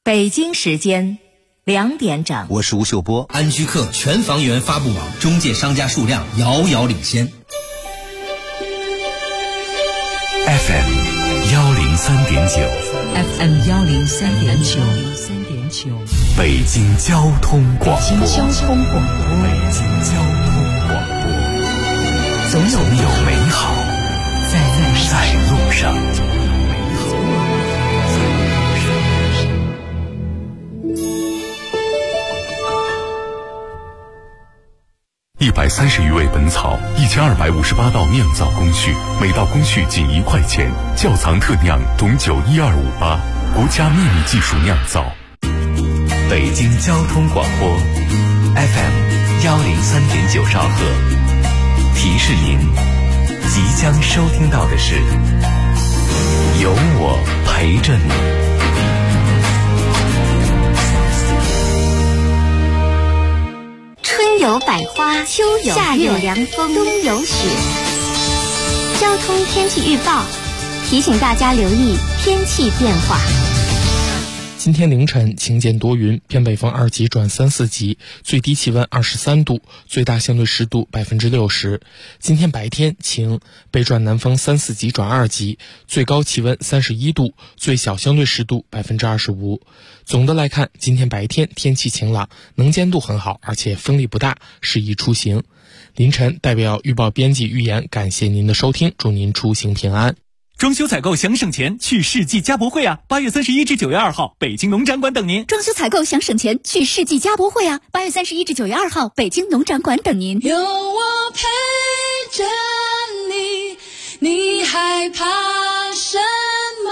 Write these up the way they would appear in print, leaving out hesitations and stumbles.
北京时间2点整， 我是吴秀波。 安居客全房源发布网中介商家数量遥遥领先。 FM 103.9 FM 103.9， 北京交通广播。 北京交通广播，总有美好在路上。130余味本草，1258道酿造工序，每道工序仅1块钱。窖藏特酿董酒12588，国家秘密技术酿造。北京交通广播 FM 103.9兆赫，提示您即将收听到的是有我陪着你。 春有百花，秋有夏有凉风，冬有雪。交通天气预报提醒大家留意天气变化。 今天凌晨晴间多云，偏北风2级转3、4级，最低气温23度，最大相对湿度60%。今天白天晴，北转南风3、4级转2级，最高气温31度，最小相对湿度25%。总的来看，今天白天天气晴朗，能见度很好，而且风力不大，适宜出行。凌晨代表预报编辑预言，感谢您的收听，祝您出行平安。 装修采购想省钱，去世纪家博会啊！8月31至9月2号，北京农展馆等您。 装修采购想省钱，去世纪家博会啊！8月31至9月2号，北京农展馆等您。 有我陪着你，你害怕什么？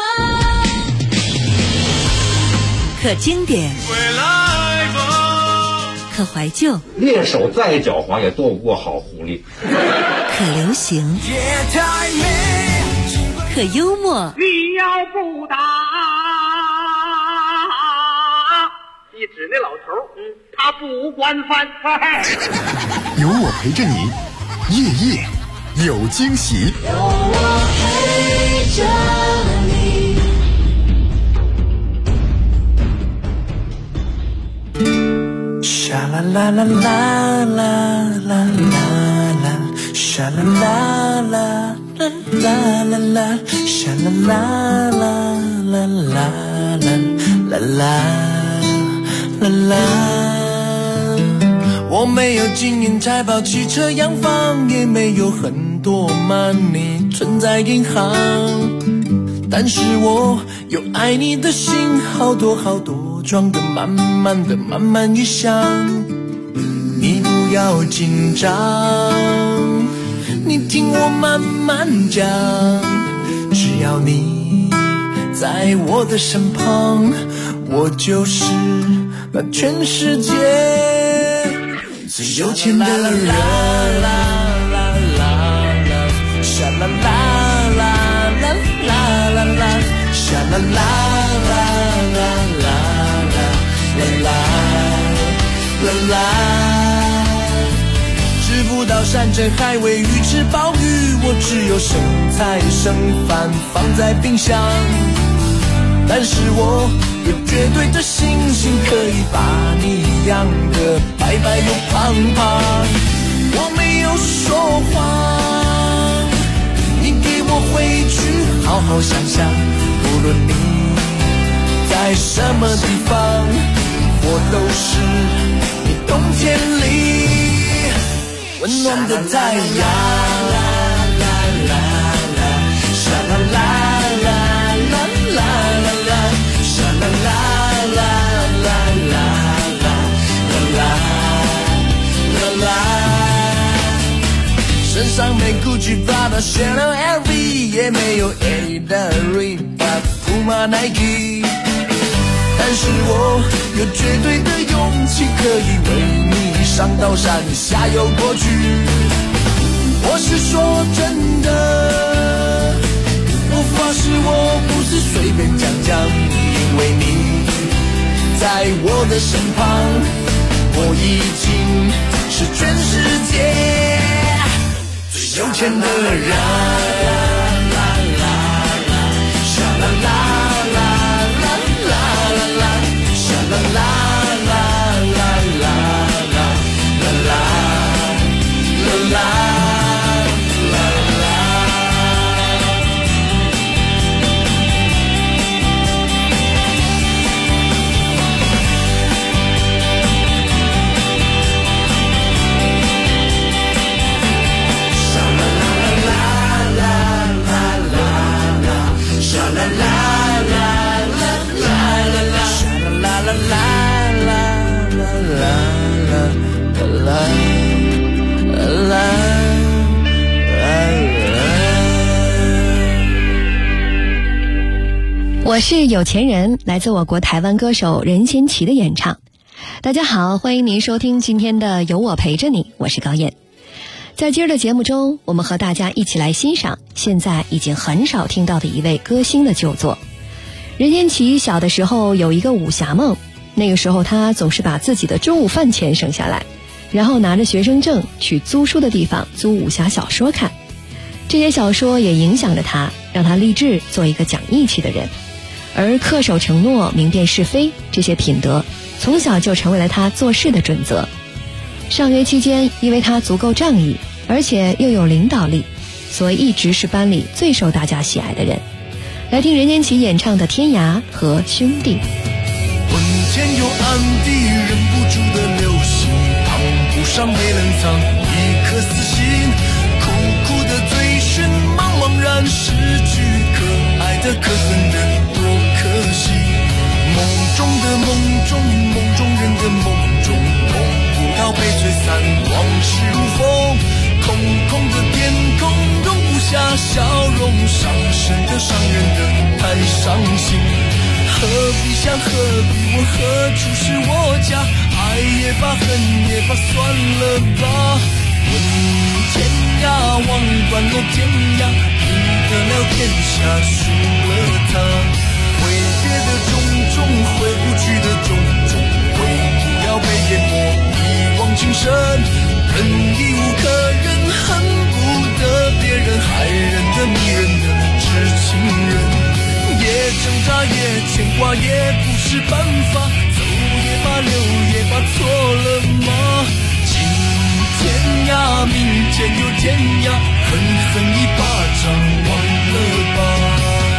可经典，可怀旧， 猎手再狡猾也斗不过好狐狸。 可流行，可幽默。 你要不打，一指那老头，他不管饭。 有我陪着你，夜夜有惊喜。 有我陪着你。沙啦啦啦啦啦啦啦啦，沙啦啦啦啦啦啦啦，沙啦啦啦啦啦啦啦啦啦。我没有金银财宝、汽车洋房，也没有很多 money 存在银行，但是我有爱你的心，好多好多，装得满满的，慢慢一想。你不要紧张，你听我慢慢讲，只要你在我的身旁，我就是那全世界最有钱的人。沙啦啦啦啦啦啦啦，沙啦啦啦啦啦啦啦啦啦。吃不到山珍海味，鱼翅鲍鱼，我只有生菜生饭放在冰箱。但是我有绝对的信心，可以把你养得白白又胖胖。我没有说谎，你给我回去好好想想，无论你在什么地方，我都是你冬天里温暖的太阳。沙啦啦啦啦啦啦啦，沙啦啦啦啦啦啦啦啦。身上没 Gucci、Prada、Chanel、LV， 也没有 Adidas、Reebok、Puma、Nike， 但是我有绝对的勇气，可以为你上刀山下油锅去。我是说真的，我发誓我不是随便讲讲，因为你在我的身旁，我已经是全世界最有钱的人。沙啦啦啦啦啦啦啦， 我是有钱人，来自我国台湾歌手任贤齐的演唱。大家好，欢迎您收听今天的有我陪着你，我是高燕。在今儿的节目中，我们和大家一起来欣赏现在已经很少听到的一位歌星的旧作。任贤齐小的时候有一个武侠梦，那个时候他总是把自己的中午饭钱省下来，然后拿着学生证去租书的地方租武侠小说看。这些小说也影响着他，让他立志做一个讲义气的人。而恪守承诺、明辨是非这些品德，从小就成为了他做事的准则。上学期间，因为他足够仗义，而且又有领导力，所以一直是班里最受大家喜爱的人。来听任贤齐演唱的《天涯》和《兄弟》。 魂间有暗地，忍不住的流星，烫不上没冷藏一颗死心，苦苦的追寻，茫茫然失去，可爱的可恨的多可惜。梦中的梦中，梦中人的梦中，梦不到被吹散，往事如风，空空的天空容不下笑容，伤神的伤人的太伤心。何必想何必问何处是我家，爱也罢恨也罢算了吧。问天涯望断了天涯，赢得了天下输了他。挥别的种种，回不去的种种，回不了被淹没一往情深。人已无可忍，恨不得别人，害人的迷人的知情人。也挣扎也牵挂也不是办法，走也罢留也罢错了吗？今天涯明天又天涯，狠狠一巴掌忘了吧。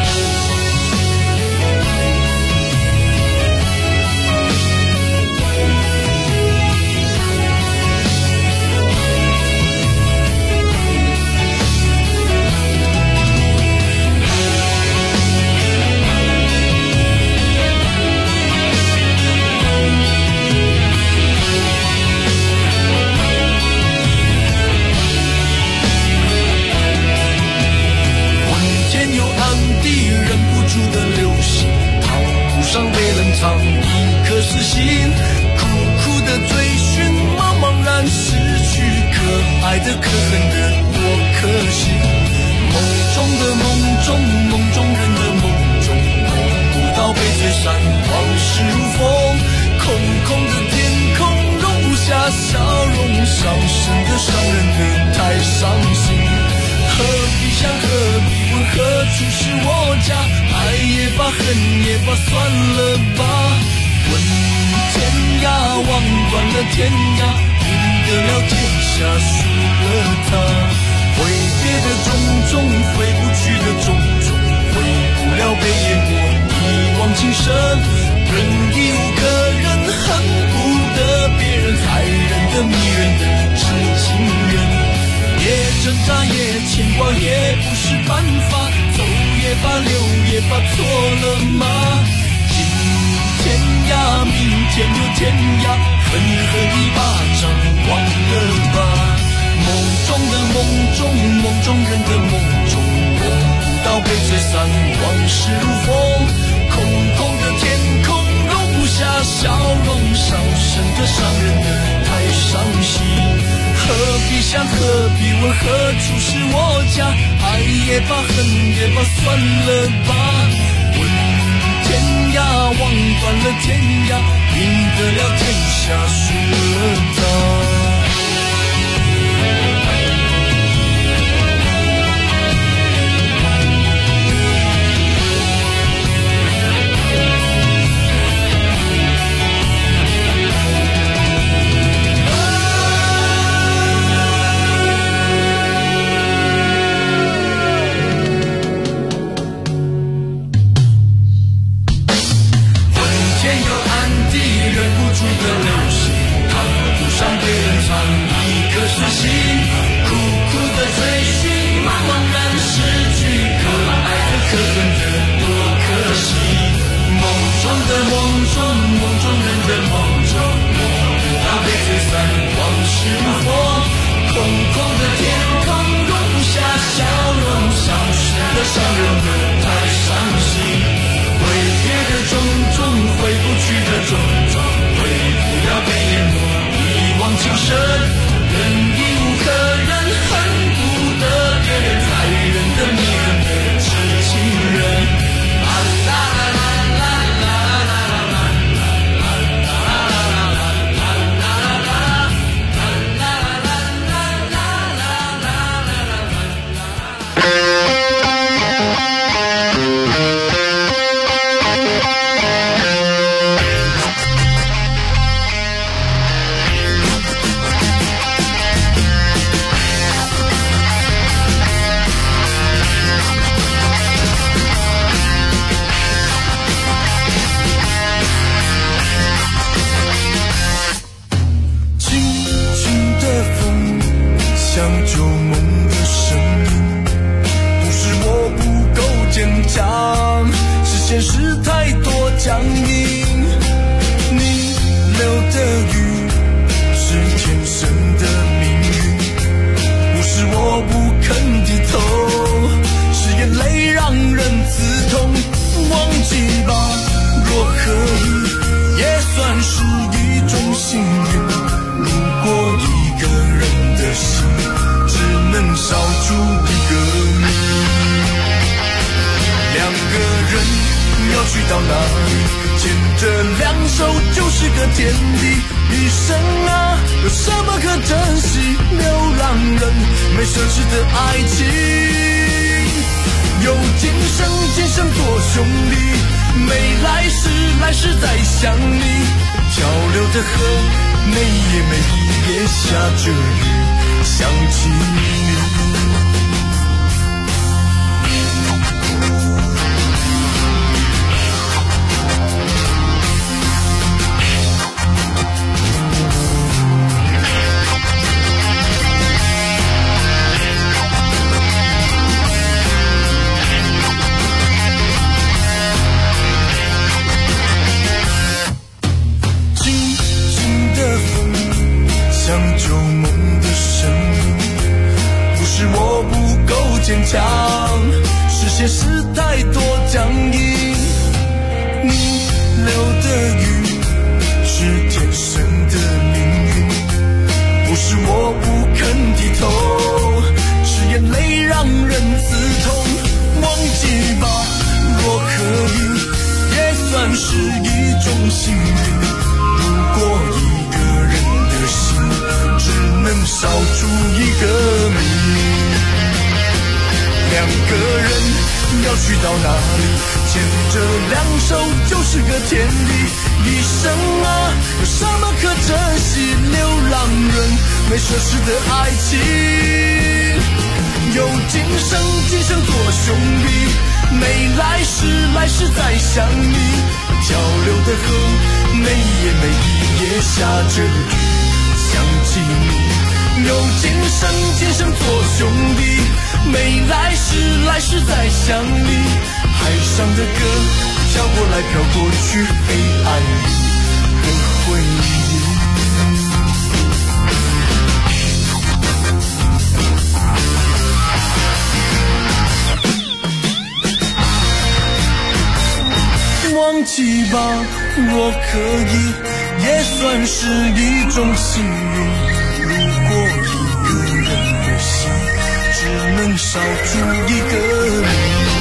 一颗死心，苦苦的追寻，茫茫然失去，可爱的可恨的多可惜。梦中的梦中，梦中人的梦中，梦不到被吹散，往事如风，空空的天空容不下笑容，伤神的伤人的太伤心。何必想何必问何处是我家，爱也罢恨也罢算了吧。问天涯望断了天涯，赢得了天下输了他。挥别的种种，回不去的种种，回不了被淹没一往情深。人已无可忍，恨不得别人，害人的迷人的知情人。也挣扎也牵挂也不是办法，走也罢留也罢错了吗？今天涯明天又天涯，狠狠一巴掌忘了吧。梦中的梦中，梦中人的梦中，梦不到被吹散，往事如风，空空的天空容不下笑容，伤神的伤人的太伤心。何必想何必问何处是我家，爱也罢恨也罢算了吧。问天涯望断了天涯，赢得了天下输了他。伤人的太伤心，挥就是个天地。一生啊，有什么可珍惜？流浪人没奢侈的爱情，有今生今生做兄弟，没来世来世再想你。漂流的河，每夜每一夜下着雨，想起你。坚强，是现实太多僵硬。你流的雨是天生的命运，不是我不肯低头，是眼泪让人刺痛。忘记吧，若可以，也算是一种幸运。如果一个人的心只能烧出一个谜，两个人要去到哪里？牵着两手就是个天地。一生啊，有什么可珍惜？流浪人没奢侈的爱情，有今生今生做兄弟，没来世来世再想你。漂流的河，每夜每一夜下着雨，想起你。有今生今生做兄弟，没来世来世再想你。海上的歌飘过来飘过去，黑暗里的回忆。忘记吧，若可以，也算是一种幸运。如果一个人的心只能烧出一个谜，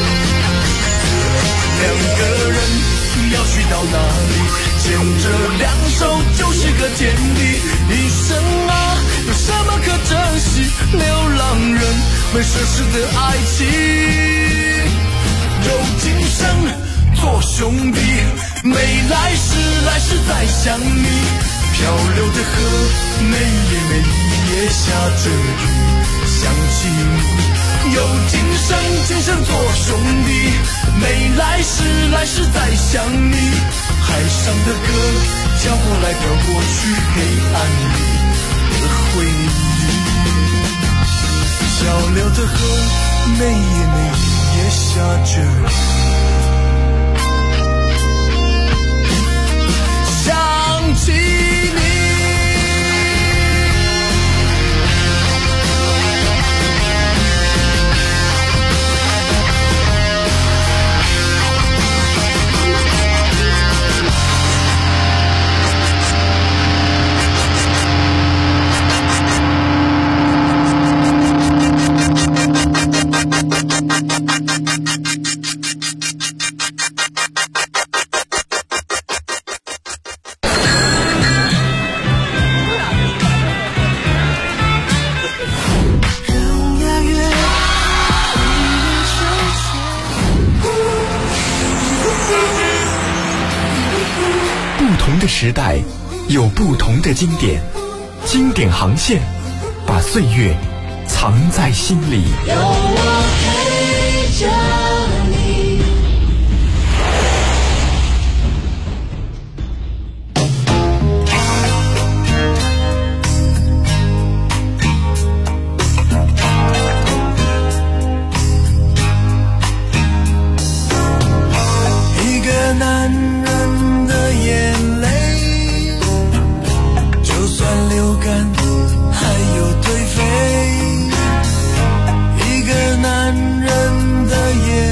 两个人要去到哪里？牵着两手就是个天地。一生啊，有什么可珍惜？流浪人没奢侈的爱情，有今生做兄弟，没来世来世再想你。漂流的河，每夜每一夜下着雨，想起你。有今生今生做兄弟，没来世来世再想你。海上的歌飘过来飘过去，黑暗里的回忆。漂流的河，每夜每一夜下着雨，想起你。 时代有不同的经典，经典航线把岁月藏在心里。有我陪着你。 一个男人的眼泪，流干还有颓废，一个男人的眼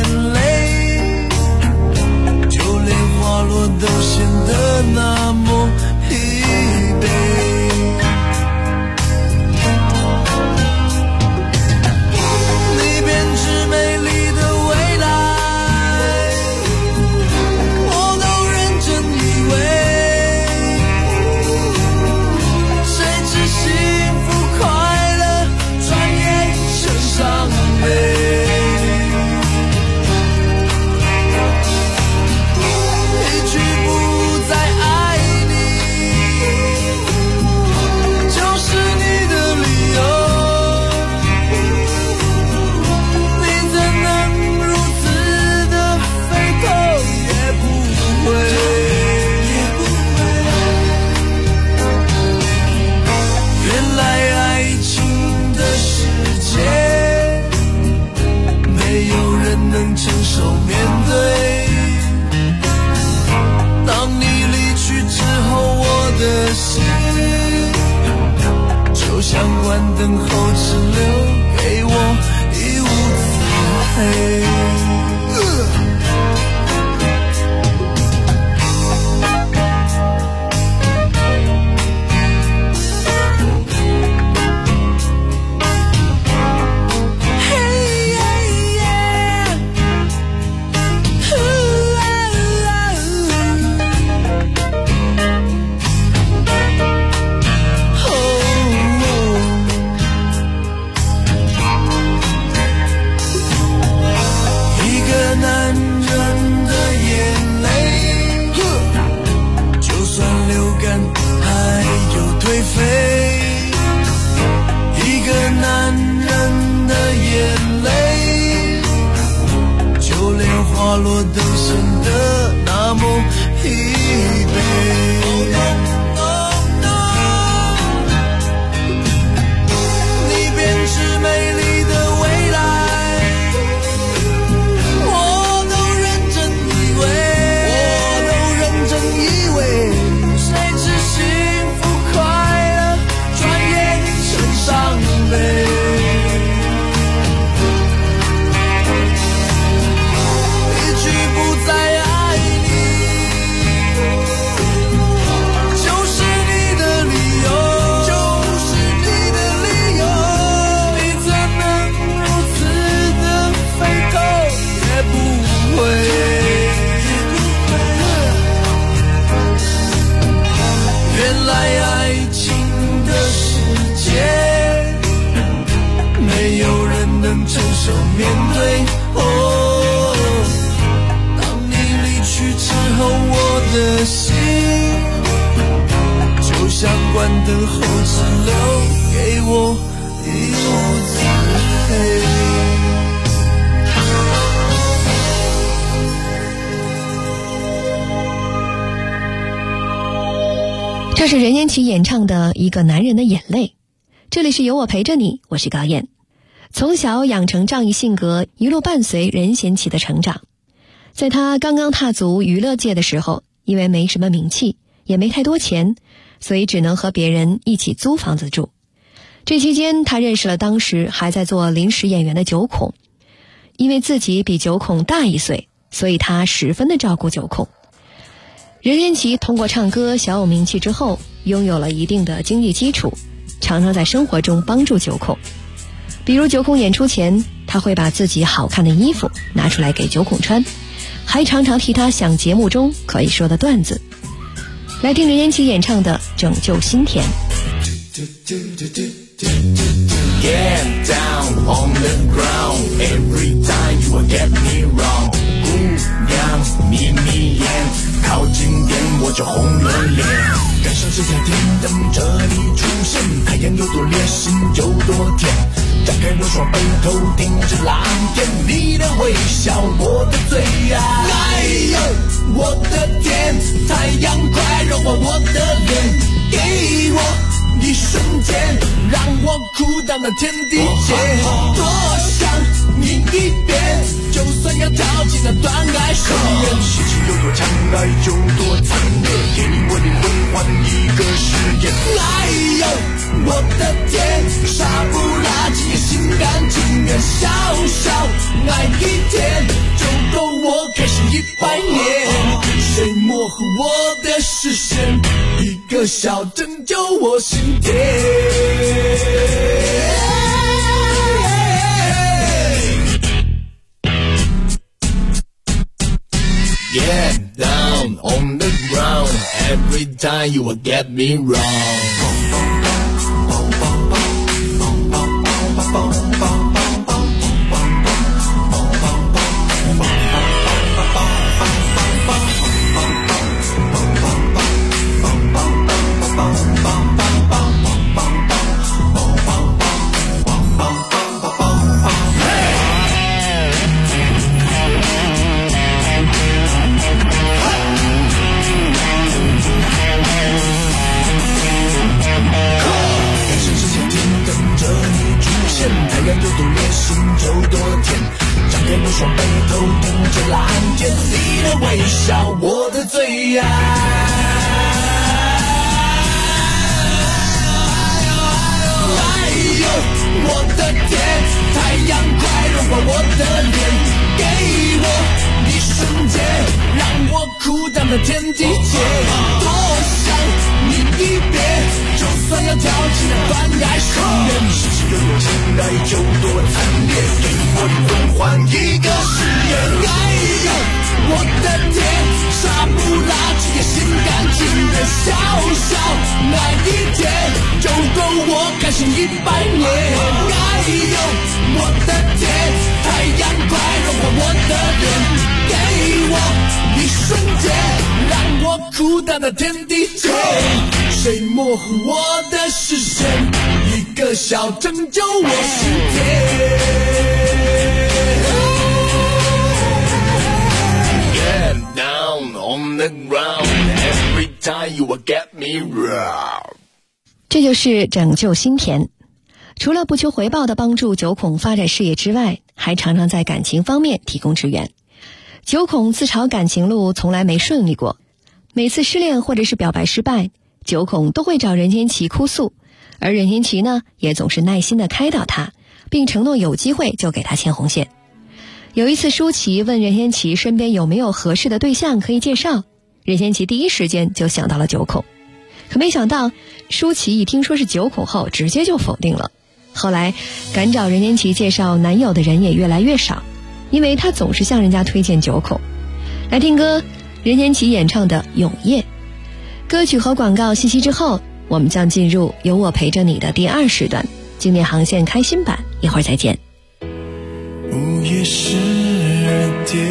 落得显得那么疲惫。你编织美丽的未来，我都认真以为，谁知幸福快乐转眼成伤悲。承受面对当你离去之后，我的心就像关灯后只留给我一屋子黑。 这是任贤齐演唱的《一个男人的眼泪》。这里是有我陪着你，我是高燕。从小养成仗义性格，一路伴随任贤齐的成长。在他刚刚踏足娱乐界的时候，因为没什么名气，也没太多钱，所以只能和别人一起租房子住。这期间，他认识了当时还在做临时演员的九孔。因为自己比九孔大1岁，所以他十分的照顾九孔。任贤齐通过唱歌小有名气之后，拥有了一定的经济基础，常常在生活中帮助九孔。比如九孔演出前，他会把自己好看的衣服拿出来给九孔穿，还常常替他想节目中可以说的段子。来听任贤齐演唱的《拯救心田》。 Get down on the ground every time you will get me wrong 姑娘眯眯眼靠近点我就红了脸感伤是在天等着你出现太阳有多烈心有多甜张开我双背头盯着蓝天你的微笑我的最爱哎呦我的天太阳快融化我的脸给我一瞬间让我哭到那天地间多想你一遍就算要跳进那断崖深渊心情有多强爱有多惨烈给我灵魂换一个誓言哎呦我的天杀不拉几也心甘情愿小小爱一天就够我开心100年谁模糊我的视线一个笑拯救我心田 Get down on the ground every time you will get me wrong太阳有多烈心有多甜张开我双背头盯着蓝天你的微笑我的最爱哎呦我的天太阳快融化我的脸给我一瞬间让我哭到那天地间多想你一别就算要跳进那断崖深渊世事有多情爱有多惨烈给我灵魂换一个誓言哎呦我的天杀不拉几也心甘情愿小小爱一天就够我开心100年哎呦我的天太阳快融化我的脸给我一瞬间让我哭到那天地间谁模糊我的视线一个笑拯救我心田 time you will get me wrong。 这就是拯救心田。除了不求回报的帮助九孔发展事业之外，还常常在感情方面提供支援。九孔自嘲感情路从来没顺利过，每次失恋或者是表白失败，九孔都会找任贤齐哭诉，而任贤齐呢，也总是耐心地开导他，并承诺有机会就给他牵红线。有一次舒淇问任贤齐身边有没有合适的对象可以介绍，任贤齐第一时间就想到了九孔。可没想到舒淇一听说是九孔后，直接就否定了。后来敢找任贤齐介绍男友的人也越来越少，因为他总是向人家推荐九孔。来听歌，任贤齐演唱的《永夜》。歌曲和广告信息之后，我们将进入有我陪着你的第2时段，经典航线开心版，一会儿再见。 午夜12点，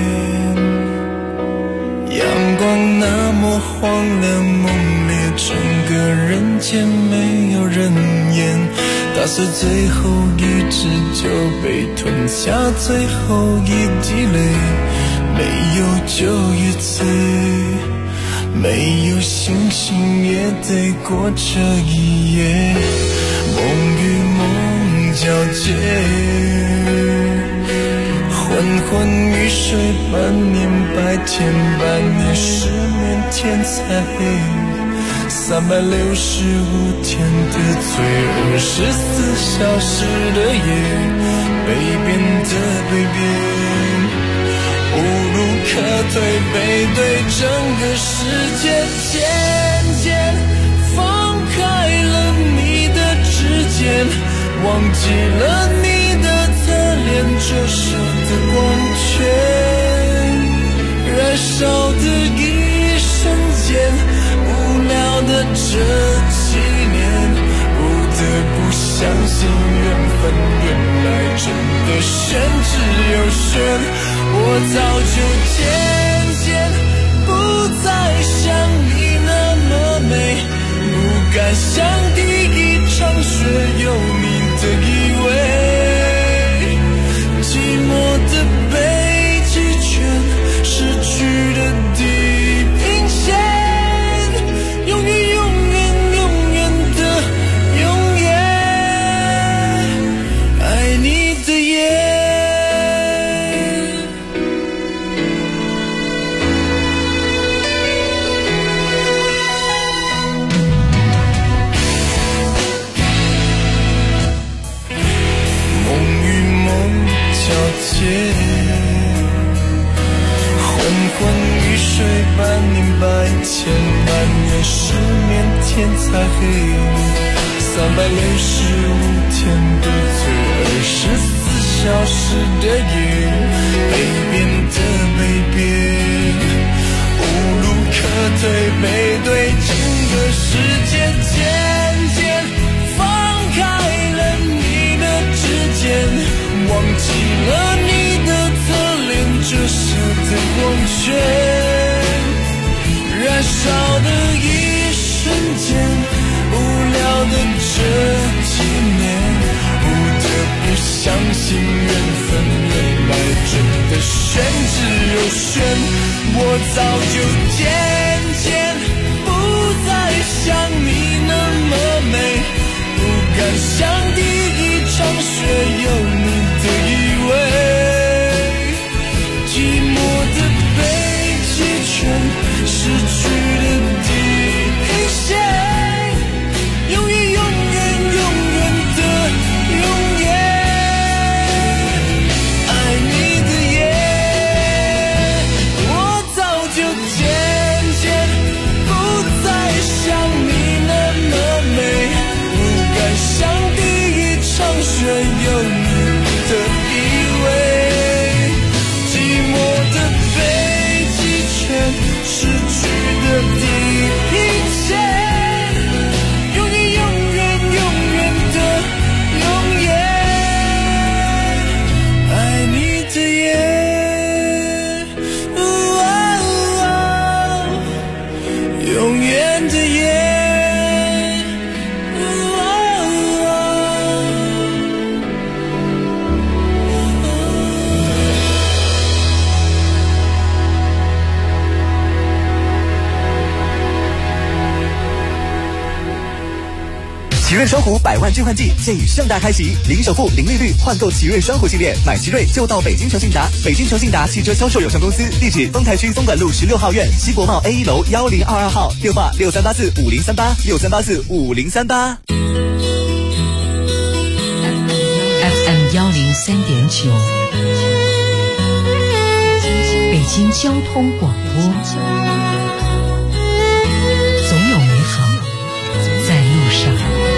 阳光那么荒凉猛烈，整个人间没有人烟，打碎最后一支酒被吞下最后一滴泪，没有酒也醉，没有星星也得过这一夜，梦与梦交接，昏昏欲睡半年，白天半夜失眠，天才黑，365天的醉，24小时的夜，北边的北边，无路可退，背对整个世界，渐渐放开了你的指尖，忘记了你的侧脸，折射的光圈，燃烧的一瞬间，无聊的这几年，不得不相信缘分原来真的玄之又玄，我早就渐渐不再像你那么美，不敢像第一场雪有你的依偎，寂寞的北极圈，失去的地平线，永远永远永远的永远，爱你的夜。昏欲睡半年，白天半夜失眠，天才黑，365天的醉，24小时的夜，北边的北边，无路可退，背对整个世界，渐渐放开了你的指尖，忘记了你的侧脸，折射的光圈，燃烧的一瞬间，无聊的这几年，不得不相信缘分原来真的玄之又玄，我早就渐渐不再像你那么美，不敢像第一场雪有你的依偎，寂寞的北极圈，失去的地平线，永远永远永远的永远，爱你的夜，我早就渐渐不再像你那么美，不敢像第一场雪有你的依偎，寂寞的北极圈，失去的地平线，永远永远永远的永远，爱你的夜，永远的夜。 奇瑞双虎100万置换季现已盛大开启，零首付、零利率换购奇瑞双虎系列，买奇瑞就到北京诚信达。北京诚信达汽车销售有限公司，地址丰台区东莞路16号院西国贸 A1 楼1022号，电话63845038，63845038。 FM 103.9，北京交通广播，总有美好在路上。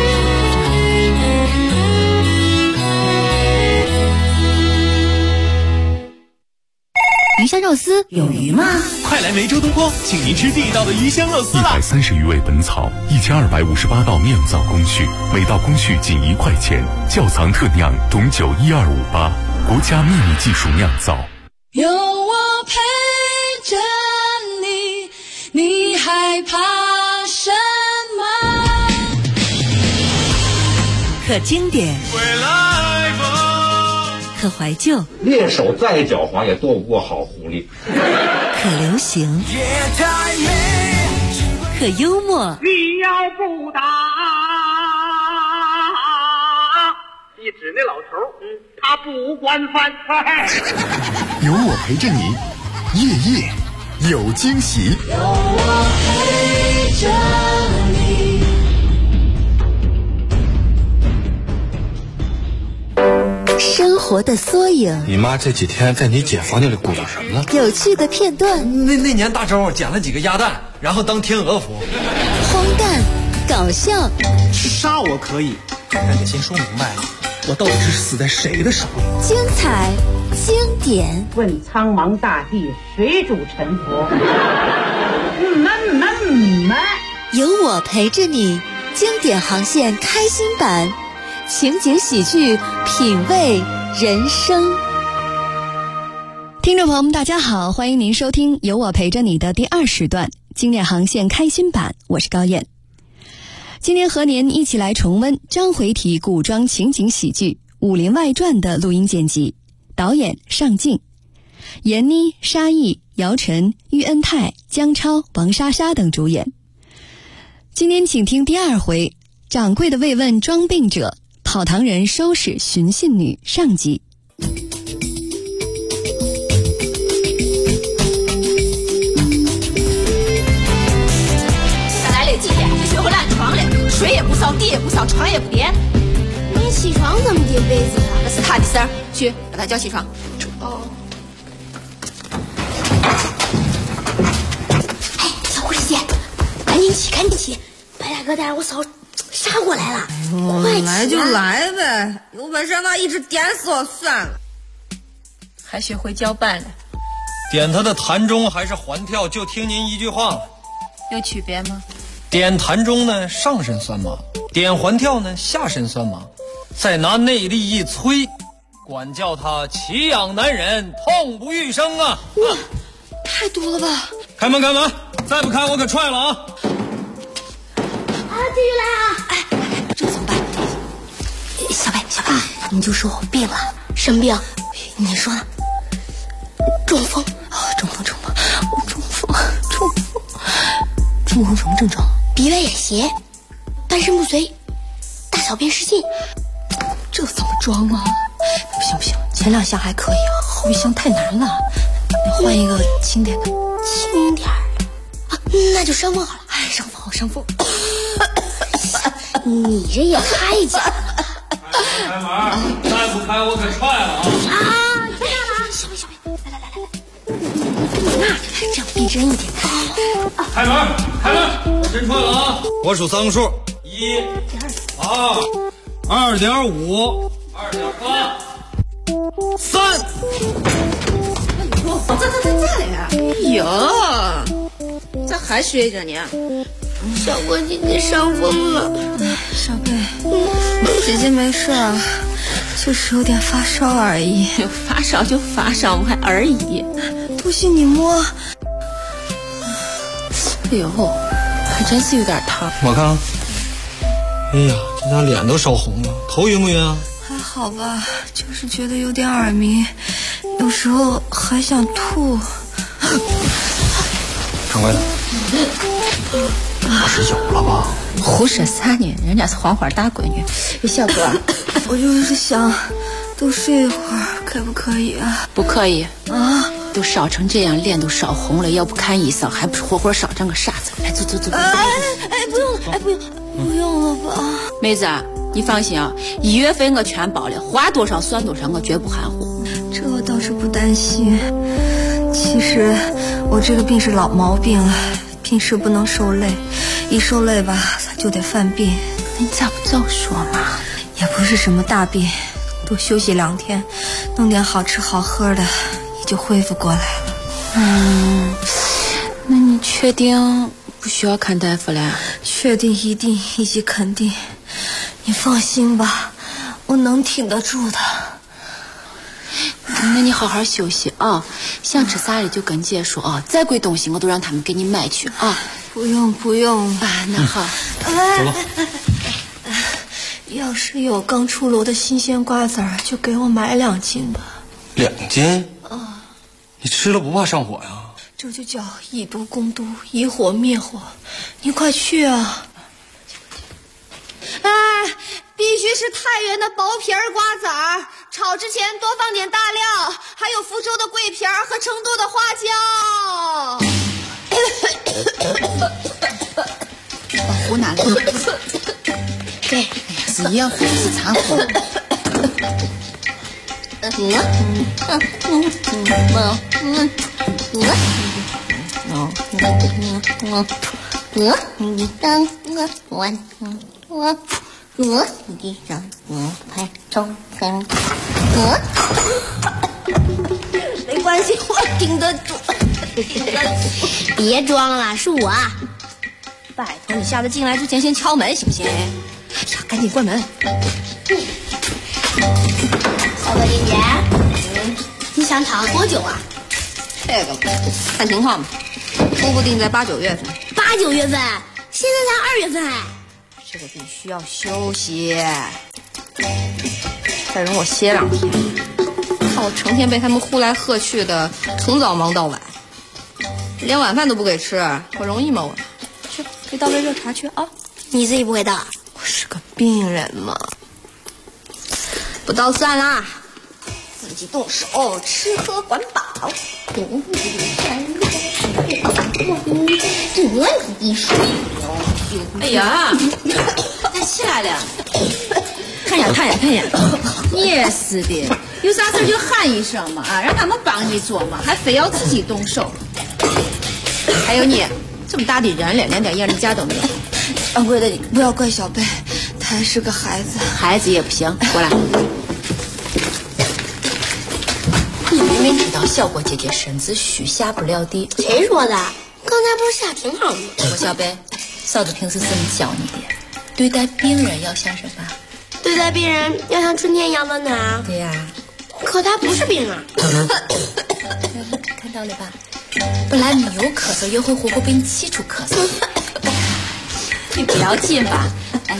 鱼香肉丝有鱼吗？ 快来梅州东坡，请您吃地道的鱼香肉丝啦 ！130余味本草，1258道酿造工序，每道工序仅1块钱，窖藏特酿董酒12588，国家秘密技术酿造。 有我陪着你，你害怕什么？ 可经典，可怀旧， 猎手再狡猾也斗不过好狐狸。 可流行，可幽默。 你要不打，一指那老头，他不管饭。 有我陪着你，夜夜有惊喜。 有我陪着你。 生活的缩影。 你妈这几天在你姐房间里鼓捣什么呢？ 有趣的片段。 那年大周捡了几个鸭蛋，然后当天鹅服。 荒诞，搞笑。 杀我可以，但得先说明白，我到底是死在谁的手里？ 精彩，经典。 问苍茫大地，谁主沉浮？ 有我陪着你，经典航线开心版。情景喜剧，品味人生。 听众朋友们大家好，欢迎您收听有我陪着你的第2时段经典航线开心版，我是高燕。今天和您一起来重温章回体古装情景喜剧《武林外传》的录音剪辑，导演尚敬，闫妮、沙溢、姚晨、喻恩泰、姜超、王莎莎等主演。今天请听第2回，掌柜的慰问装病者，跑堂人收拾寻衅女上集。 再来了几天就学会烂床了，水也不扫，地也不扫，床也不叠。 你起床怎么叠被子了？ 那是他的事儿，去把他叫起床。 哦。哎，小护士姐，赶紧起，赶紧起！白大哥带着我嫂杀过来了，快来就来呗，有本事让他一直点死我算了。 还学会交办了？ 点他的弹中还是环跳，就听您一句话了。 有区别吗？ 点弹中呢，上身酸麻；点环跳呢，下身酸麻。再拿内力一催，管教他奇痒难忍，痛不欲生啊！ 哇，太毒了吧！ 开门，开门！再不开我可踹了啊！ 继续来啊！哎， 这怎么办？ 小贝，你就说我病了，什么病？你说呢？中风。中风，什么症状？鼻歪眼斜，半身不遂，大小便失禁。 这怎么装啊？不行，前2项还可以，后1项太难了。你换一个轻点的。 轻点啊？那就伤风好了。 哎，伤风。 你这也太假了！ 开门！再不开我可踹了啊！ 别干了，小贝，来，那这样逼真一点。 开门！我真踹了啊！我数3个数：1、2、2.5、2.8、3。 再来呀！有，咋还睡着呢？ 小郭姐姐伤风了。 小贝，姐姐没事啊，就是有点发烧而已。 发烧就发烧，我还而已。 不信你摸。 哎呦，还真是有点烫。 我看，哎呀，这家脸都烧红了，头晕不晕啊？ 还好吧，就是觉得有点耳鸣，有时候还想吐。 掌柜的， 不是有了吗？ 胡说啥呢？人家是黄花大闺女。小哥， 我就是想多睡一会儿，可不可以啊？ 不可以啊！都烧成这样，脸都烧红了，要不看医生，还不是活活烧成个傻子？来，走。 不用了，不用了吧？ 妹子，你放心啊，医药费我全包了，花多少算多少，我绝不含糊。 这我倒是不担心。其实我这个病是老毛病了，平时不能受累，一受累吧就得犯病。 你咋不早说嘛？ 也不是什么大病，多休息2天，弄点好吃好喝的，也就恢复过来了。 那你确定不需要看大夫了？ 确定、一定以及肯定。你放心吧，我能挺得住的。 那你好好休息啊，想吃啥的就跟姐说啊，再贵东西我都让他们给你买去啊。 不用啊，那好， 走了。 要是有刚出炉的新鲜瓜子儿，就给我买2斤吧。 2斤？你吃了不怕上火呀？ 这就叫以毒攻毒，以火灭火。你快去啊！必须是太原的薄皮儿瓜子儿，炒之前多放点大料，还有福州的桂皮儿和成都的花椒。 把壶拿来。对，是一样，是掺和。 没关系，我顶得住。 别装了，是我。 拜托你下次进来之前先敲门行不行？哎呀，赶紧关门。 小哥姐姐，你想躺多久啊？ 这个看情况吧，初步定在8、9月份。 8、9月份，现在才2月份哎。 这个病需要休息，再容我歇2天。看我成天被他们呼来喝去的，从早忙到晚，连晚饭都不给吃，我容易吗？我去给倒杯热茶去啊！ 你自己不会倒？ 我是个病人嘛，不倒算啦，自己动手，吃喝管饱。 哎呀，他起来了，看呀，你也是的，有啥事就喊一声嘛，啊，让他们帮你做嘛，还非要自己动手。还有你这么大的人了，连点眼力劲都没有。 掌柜的，你不要怪小贝，他还是个孩子。 孩子也不行，过来。你明明知道小郭姐姐身子虚，下不了地。 谁说的？刚才不是下挺好吗？ 我小贝，嫂子平时怎么教你的？对待病人要像什么？ 对待病人要像春天一样温暖。 对呀。 可他不是病啊。 看到了吧？本来你有咳嗽，也会活活被你气出咳嗽。你不要紧吧？来，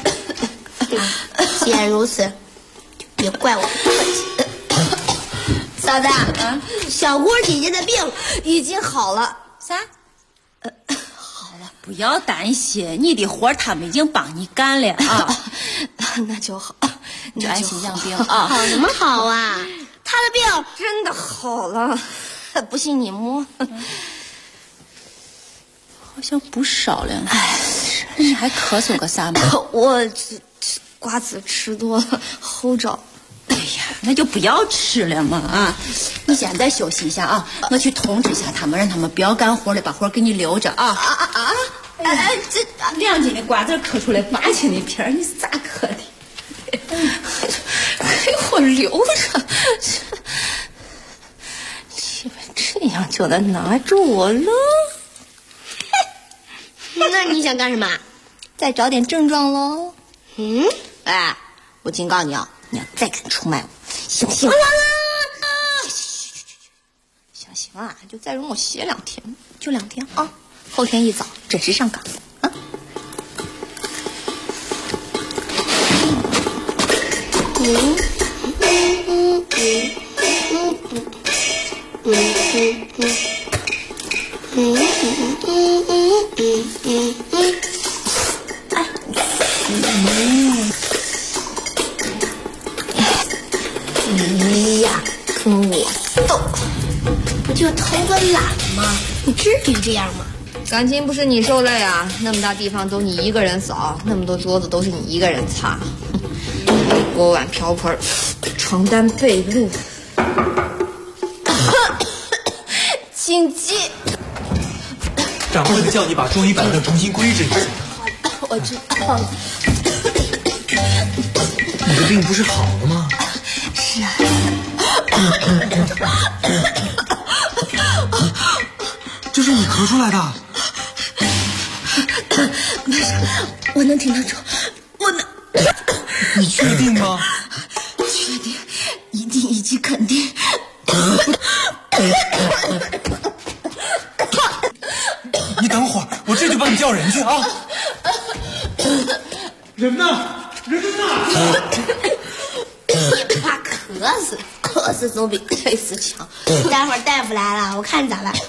既然如此，就别怪我不客气。嫂子，小郭姐姐的病已经好了。 啥？好了，不要担心，你的活他们已经帮你干了啊。 那就好， 你就安心养病啊。 好什么好啊？他的病真的好了，不信你摸。 好像不少了。哎，你还咳嗽个啥嘛？ 我瓜子吃多了，齁着。 哎呀，那就不要吃了嘛啊！你现在休息一下啊，我去通知一下他们，让他们不要干活了，把活给你留着啊！哎，这2斤的瓜子嗑出来8斤的皮儿，你是咋嗑的？ 给我留着！你们这样就能拿住我了？ 那你想干什么？ 再找点症状喽。 哎， 我警告你啊，你要再敢出卖我，行不行？行啊，就再容我歇2天，就2天啊。后天一早准时上岗啊。 算懒吗？你至于这样吗？ 感情不是你受累啊，那么大地方都你一个人扫，那么多桌子都是你一个人擦，锅碗瓢盆、床单被褥，请进。 掌柜的叫你把桌椅板凳重新归置一下。 我知道了。 你的病不是好了吗？ 是啊。 这是你咳出来的。 没事，我能挺得住，我能。 你确定吗？ 确定，一定以及肯定。 你等会儿，我这就帮你叫人去啊！人呢？人在哪？ 你怕渴死总比累死强。待会儿大夫来了，我看咋办。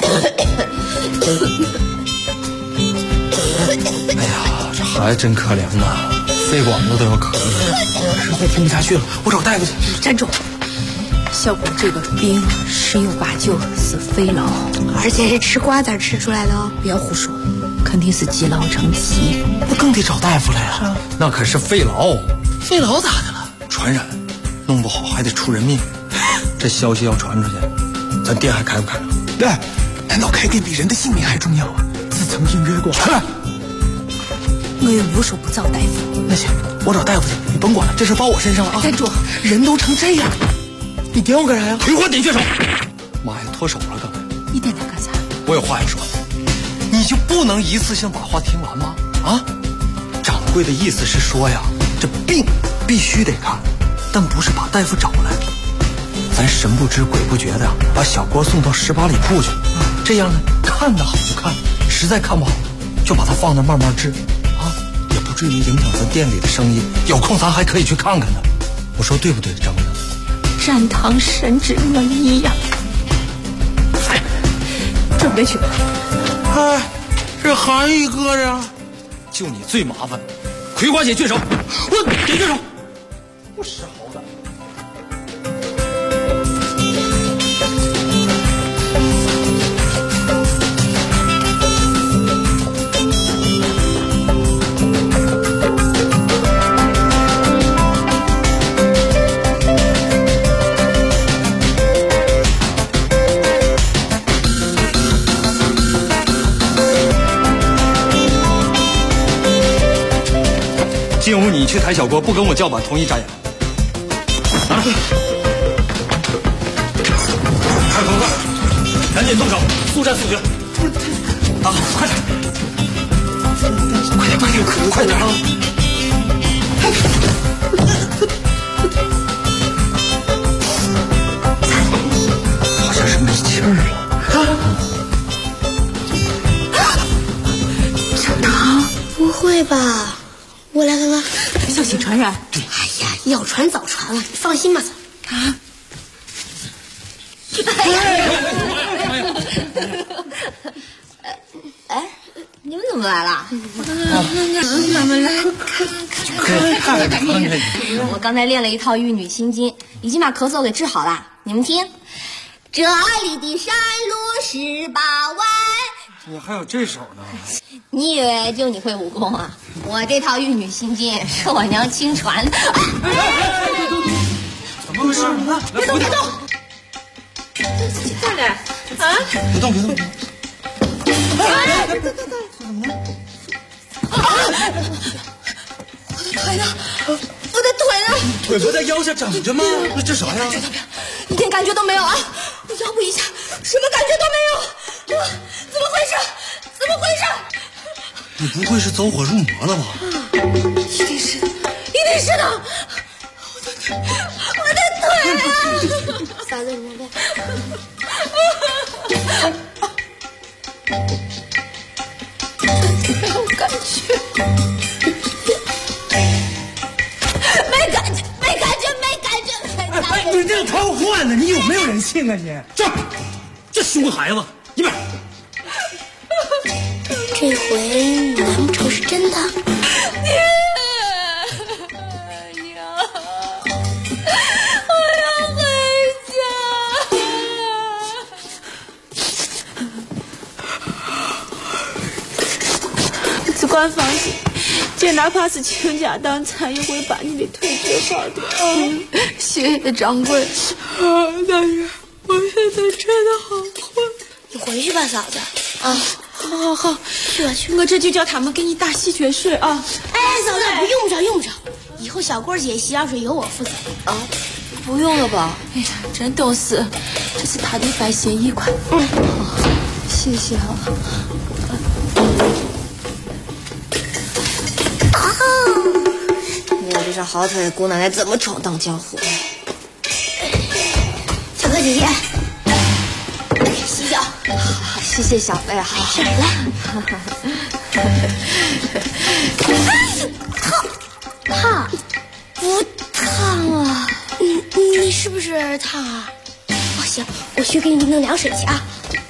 哎呀，这孩子真可怜呐，肺管子都要咳了，实在听不下去了，我找大夫去。 站住！小果这个病十有八九是肺痨， 而且是吃瓜子吃出来的哦。 别胡说，肯定是积劳成疾。 那更得找大夫了呀。那可是肺痨，肺痨咋的了？传染，弄不好还得出人命。这消息要传出去，咱店还开不开了？对，难道开店比人的性命还重要啊？自曾应约过。 我也无手不找大夫。 那行，我找大夫去，你甭管了，这事包我身上了啊！ 站住！ 人都成这样，你点我干啥呀？葵花点穴手！妈呀，脱手了刚才。 你点它干啥？ 我有话要说，你就不能一次性把话听完吗？啊？掌柜的意思是说呀，这病必须得看，但不是把大夫找来。咱神不知鬼不觉的把小郭送到18里铺去，这样呢，看得好就看，实在看不好，就把他放那慢慢治，啊，也不至于影响咱店里的生意。有空咱还可以去看看他。我说对不对，掌柜的？ 战堂神之门一样。准备去吧。 哎，这还一个呀，就你最麻烦了。葵花点穴手，我点穴手，不识好歹。进屋你去抬小郭，不跟我叫板，同意眨眼。啊！快快快，赶紧动手，速战速决。打好，快点！快点，快点啊！好像是没气儿了。 张堂，不会吧？我来看看， 小心传染。 哎呀，要传早传了，你放心吧。啊！ 哎，你们怎么来了？ 咱们来看。 我刚才练了一套玉女心经，已经把咳嗽给治好了。你们听， 这里的山路18弯。 你还有这手呢？ 你以为就你会武功啊？我这套玉女心经是我娘亲传的。 怎么回事？ 别动，别动！ 快点啊！ 别动，别动！ 哎！ 我的腿呢？ 腿不在腰下长着吗？这啥呀？ 一点感觉都没有啊！我腰部以下什么感觉都没有，怎么回事？怎么回事？ 你不会是走火入魔了吧？ 一定是的，一定是的！我的腿啊！嫂子，你那边。没有感觉，没感觉，没感觉，没感觉。 哎，你这套换的，你有没有人性啊你？这熊孩子，一边。 这回难不成是真的？ 管放心，姐哪怕是倾家荡产，也会把你的腿治好的。谢谢掌柜。大人，我现在真的好困。 你回去吧，嫂子。 啊，好， 去吧去。 我这就叫他们给你打洗脚水啊。 哎，嫂子，用不着。以后小郭姐洗脚水由我负责。 啊，不用了吧？哎呀，真都是，这是他的番心意款。谢谢啊。 你看这双好腿，姑奶奶怎么闯荡江湖？小柯姐姐，洗脚。 好，谢谢小贝，好，来。 烫，不烫啊？你是不是烫啊？哦，行，我去给你弄凉水去啊。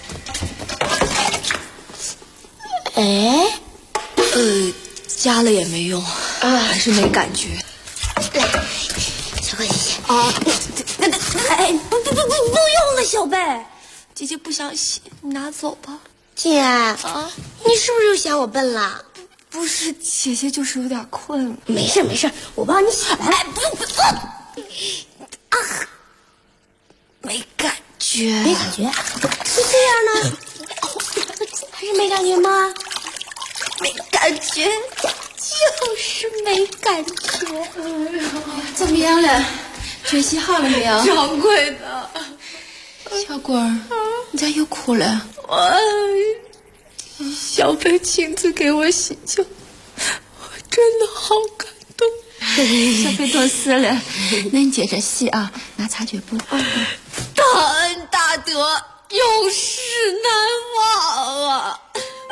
哎， 加了也没用，还是没感觉。 来，小柯姐姐啊，哎，不用了，小贝， 姐姐不想洗，你拿走吧。 姐啊，你是不是又嫌我笨了？ 不是，姐姐就是有点困了。 没事，我帮你洗来。哎，不用。啊， 没感觉。 没感觉？是这样呢？还是没感觉吗？ 没感觉，就是没感觉。 怎么样了？学习好了没有？ 掌柜的， 小郭儿，你咋又哭了？ 小贝亲自给我洗脚，我真的好感动。 小贝多事了，那你接着洗啊，拿擦脚布。 大恩大德，永世难忘啊！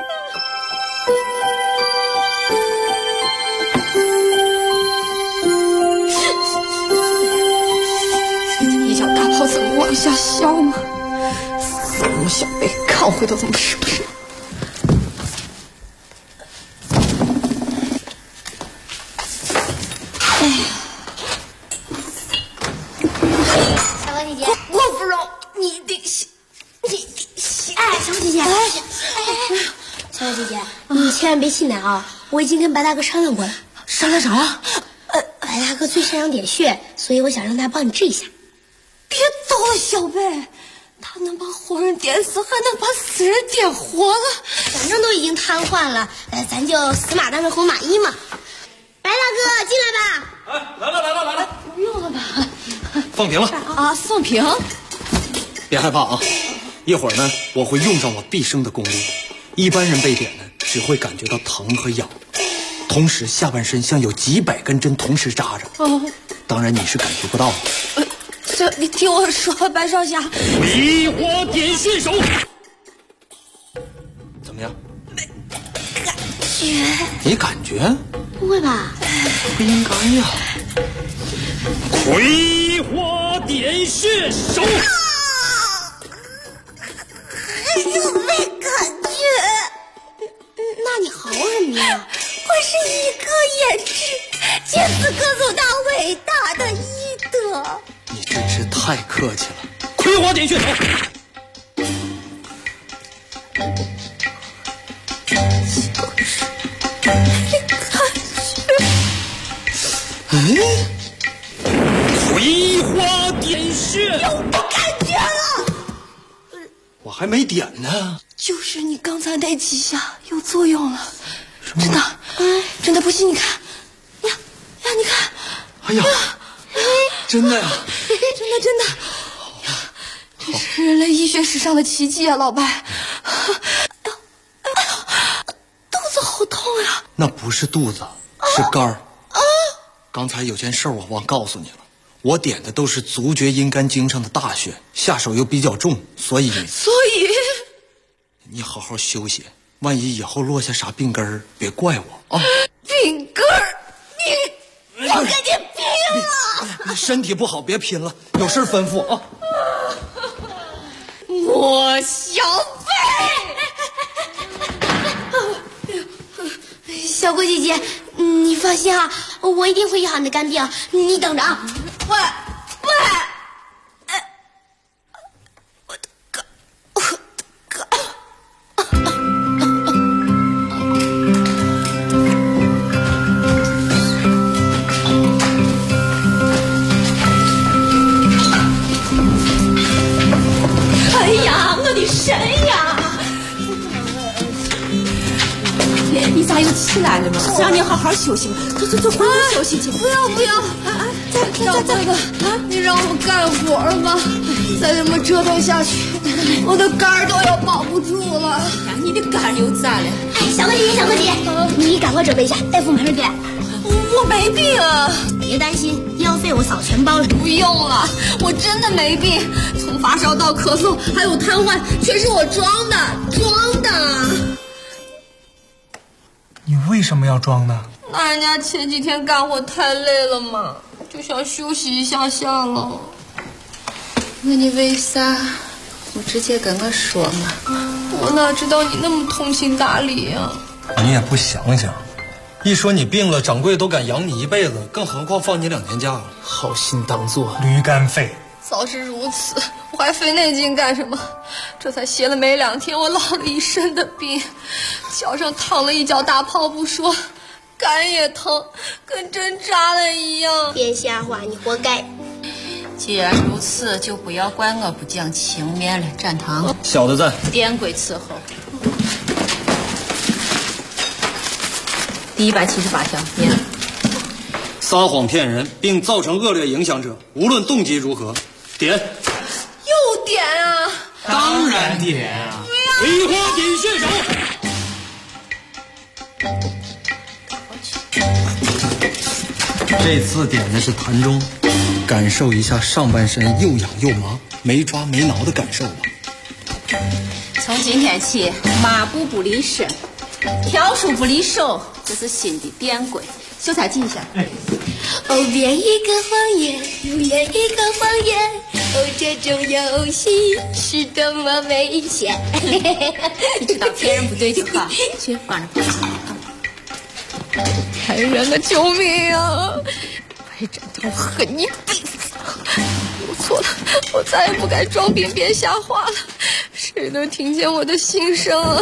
你叫大炮子往下笑吗？死龙小贝，看回头怎么是不是？ 哎呀，小柯姐姐， 我不容，你得洗。 哎，小柯姐姐，小柯姐姐，你千万别气馁啊！我已经跟白大哥商量过了。 商量啥呀？ 白大哥最擅长点穴，所以我想让他帮你治一下。 别逗了，小贝，他能把活人点死，还能把死人点活了。 反正都已经瘫痪了，咱就死马当成活马医嘛。白大哥，进来吧。 哎，来， 不用了吧？ 放平了啊，放平。 别害怕啊，一会儿呢，我会用上我毕生的功力。一般人被点呢，只会感觉到疼和痒，同时下半身像有几百根针同时扎着。当然你是感觉不到的。 这你听我说，白少侠， 离火点穴手， 怎么样？ 感觉？ 你感觉？ 不会吧？ 不应该呀。 葵花点穴手。 没感觉。那你嚎什么呀？我是一哥也治，借此歌颂他伟大的医德。 你真是太客气了。 葵花点穴手。葵花点穴， 又不感觉了。 我还没点呢。 就是你刚才那几下有作用了，真的，真的不信你看，呀，你看， 哎呀，真的呀， 真的，这是人类医学史上的奇迹啊，老白。肚子好痛呀！ 那不是肚子，是肝儿。刚才有件事我忘告诉你了，我点的都是足厥阴肝经上的大穴，下手又比较重，所以你好好休息，万一以后落下啥病根儿，别怪我啊！ 病根儿，我跟你拼了！ 你身体不好别拼了，有事吩咐啊！ 我小贝，小郭姐姐，你放心啊，我一定会医好你的肝病，你等着啊！ 喂。 来了吗？让你好好休息。走，回去休息去。 不要！再个，你让我干活吧，再这么折腾下去，我的肝都要保不住了。 你的肝又咋了？ 哎，小哥姐，你赶快准备一下，大夫马上就来。 我没病啊！ 别担心，医药费我嫂全包了。 不用了，我真的没病，从发烧到咳嗽还有瘫痪，全是我装的。 你为什么要装呢？ 那人家前几天干活太累了嘛，就想休息一下了。 那你为啥不直接跟我说嘛？ 我哪知道你那么通情达理呀？ 你也不想想，一说你病了，掌柜都敢养你一辈子，更何况放你2天假了。 好心当做驴肝肺。 早是如此，我还费那劲干什么？这才歇了没2天，我落了一身的病，脚上烫了一脚大泡不说，肝也疼，跟针扎了一样。 别瞎话，你活该。 既然如此，就不要怪我不讲情面了。站堂， 小的在， 典规伺候。第178条，念。 撒谎骗人并造成恶劣影响者，无论动机如何，点。 又点啊！ 当然点啊！ 梨花点穴手。这次点的是膻中，感受一下上半身又痒又麻、没抓没挠的感受吧。 从今天起，抹布不离身，笤帚不离手，这是新的典规。秀才记一下。 哦，编一个谎言，又演一个谎言，哦，这种游戏是多么危险。 你知道骗人不对就好，去往那跑。 骗人的，救命啊！白枕头，恨你一辈子。我错了，我再也不该装病编瞎话了。谁能听见我的心声啊？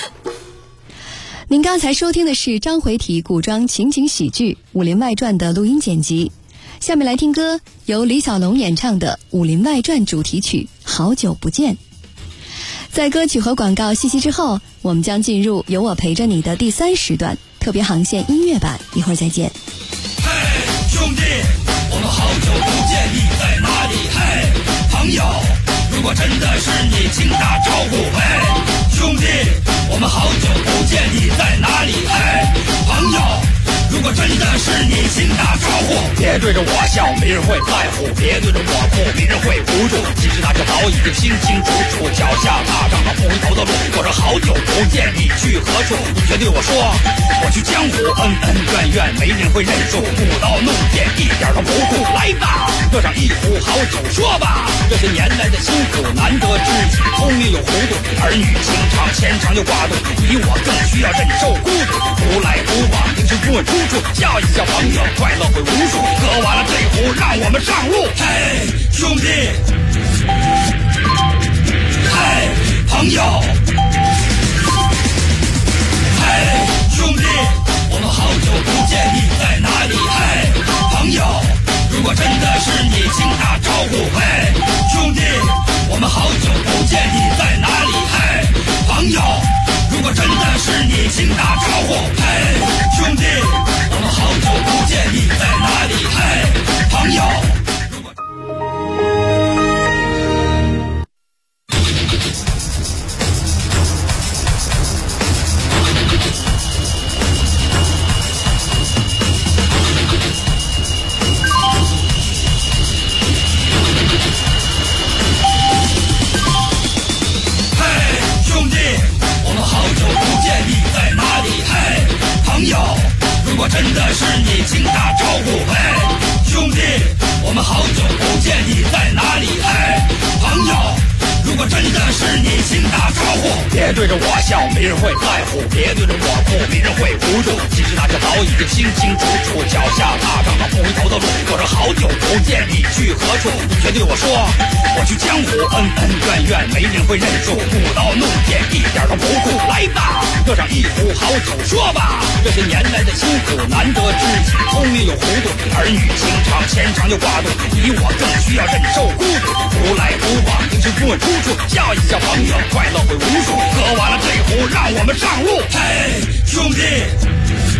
您刚才收听的是章回体古装情景喜剧《武林外传》的录音剪辑。下面来听歌，由李小龙演唱的《武林外传》主题曲《好久不见》。在歌曲和广告信息之后，我们将进入有我陪着你的第3时段特别航线音乐版，一会儿再见。 嘿，兄弟，我们好久不见，你在哪里？嘿，朋友，如果真的是你，请打招呼。嘿，兄弟，我们好久不见，你在哪里？嘿，朋友，如果真的是你，请打招呼。别对着我笑，没人会在乎；别对着我哭，没人会扶住。其实大家早已经清清楚楚，脚下踏上了不回头的路。我说好久不见，你去何处？你却对我说，我去江湖，恩恩怨怨，没人会认输。舞刀弄剑，一点都不酷。来吧，喝上一壶好酒，说吧，这些年来的辛苦，难得知己，聪明又糊涂，儿女情长牵肠又挂肚，比我更需要忍受孤独。独来独往，平时不问出处，笑一笑朋友，快乐会无数。喝完了这壶，让我们上路。嘿，兄弟，嘿，朋友，嘿，兄弟，我们好久不见，你在哪里？嘿，朋友，如果真的是你，请打招呼。嘿，兄弟，我们好久不见，你在哪里？嘿，朋友，如果真的是你，请打招呼。嘿，兄弟，我们好久不见，你在哪里？嘿，朋友。真的是你，请打招呼。嘿，兄弟，我们好久不见，你在哪里？嘿，朋友，如果真的是你，请打招呼。别对着我笑，没人会在乎；别对着我哭，没人会扶住。其实大家早已经清清楚楚，脚下踏上了不回头的路。我说好久不见，你去何处？你却对我说，我去江湖，恩恩怨怨，没人会认输。舞刀弄剑，一点都不酷。来吧，喝上一壶好酒，说吧，这些年来的辛苦，难得知己，聪明又糊涂，儿女情长牵肠又挂肚，比我更需要忍受孤独。独来独往，平时不问出处，笑一笑朋友，快乐会无数。喝完了这壶，让我们上路。嘿，兄弟，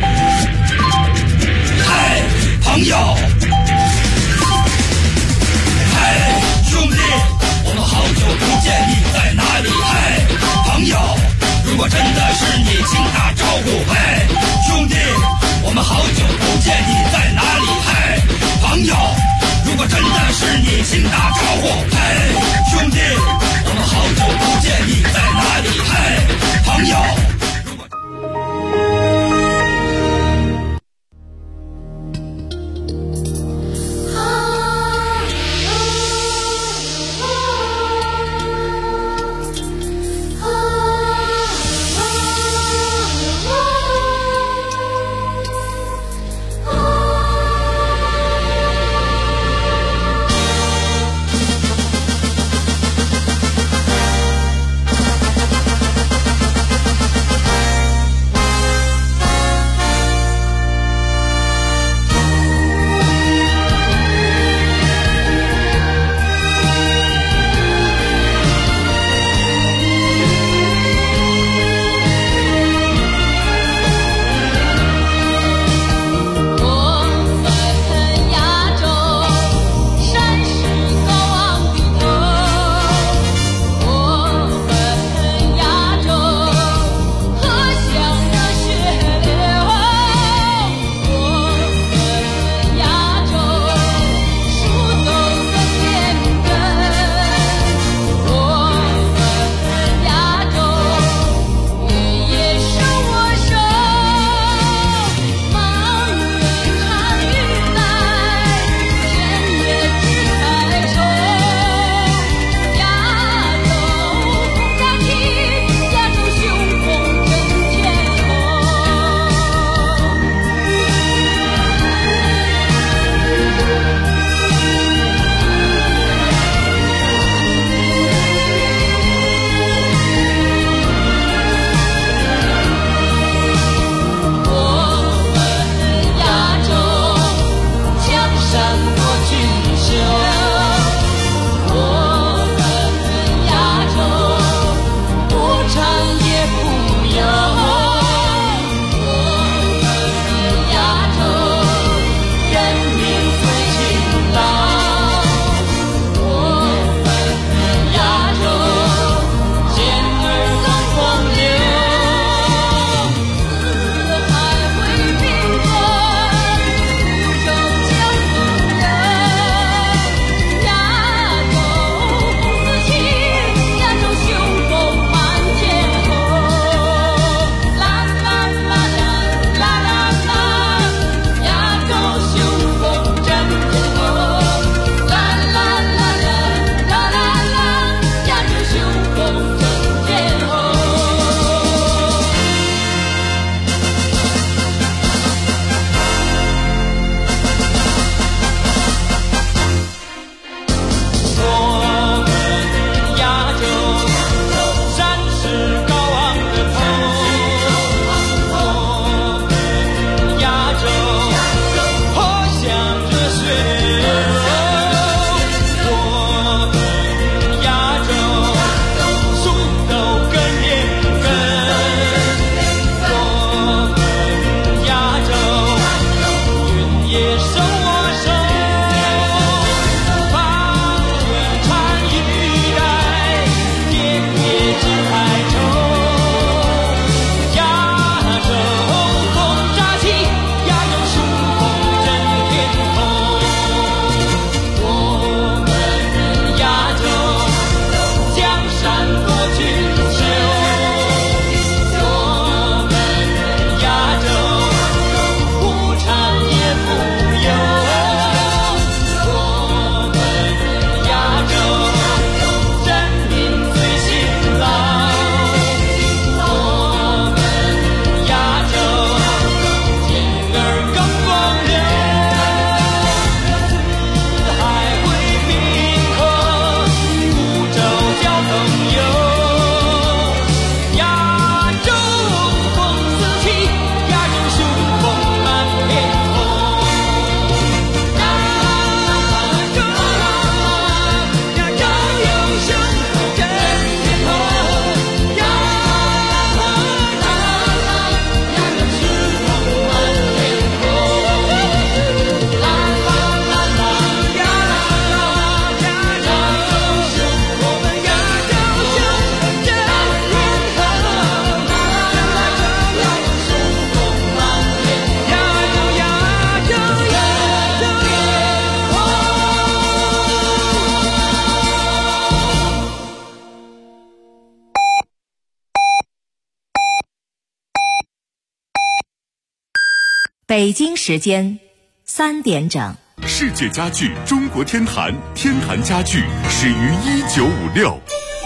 北京时间3点整。 世界家具中国天坛，天坛家具始于1956。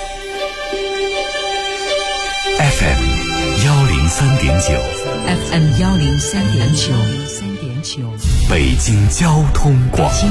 FM 103.9 北京交通广播，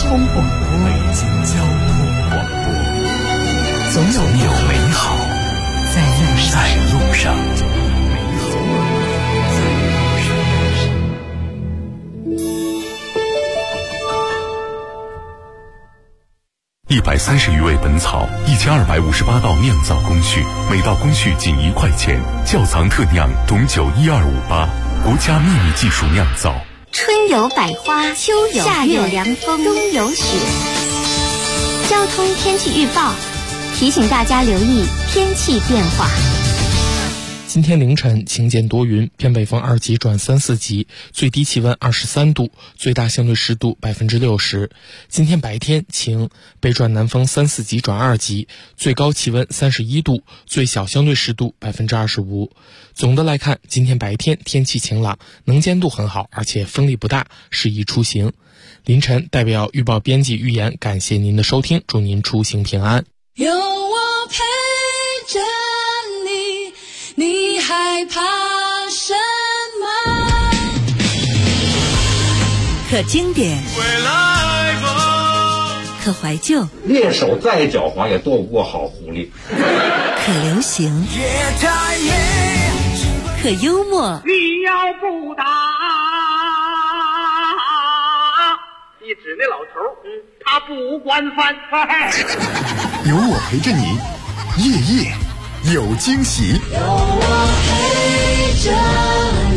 总有美好在路上。130余味本草，1258道酿造工序，每道工序仅1块钱。窖藏特酿董酒12588，国家秘密技术酿造。 春有百花，秋有夏有凉风，冬有雪。交通天气预报提醒大家留意天气变化。 今天凌晨晴间多云，偏北风2级转3、4级，最低气温23度，最大相对湿度60%。今天白天晴，北转南风3、4级转2级，最高气温31度，最小相对湿度25%。总的来看，今天白天天气晴朗，能见度很好，而且风力不大，适宜出行。凌晨代表预报编辑预言，感谢您的收听，祝您出行平安。 有我陪着你害怕什么？ 可经典，可怀旧， 猎手再狡猾也斗不过好狐狸。 可流行，可幽默。 你要不打，一指那老头，他不管饭。 有我陪着你，夜夜有惊喜。 有我陪着你。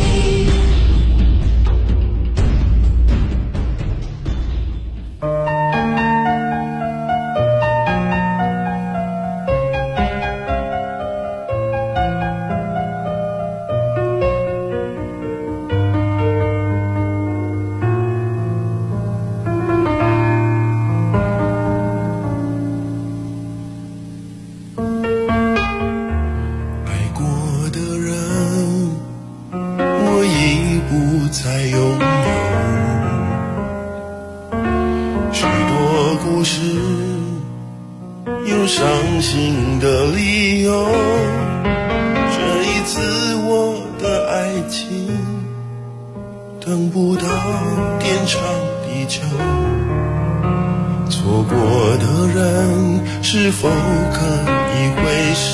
是否可以回首？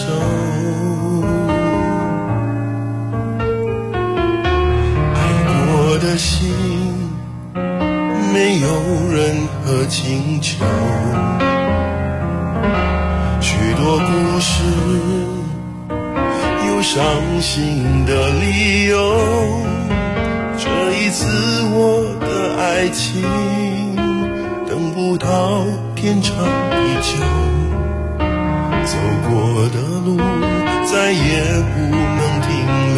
爱过的心没有任何请求，许多故事有伤心的理由，这一次我的爱情等不到天长地久，走过的路再也不能停留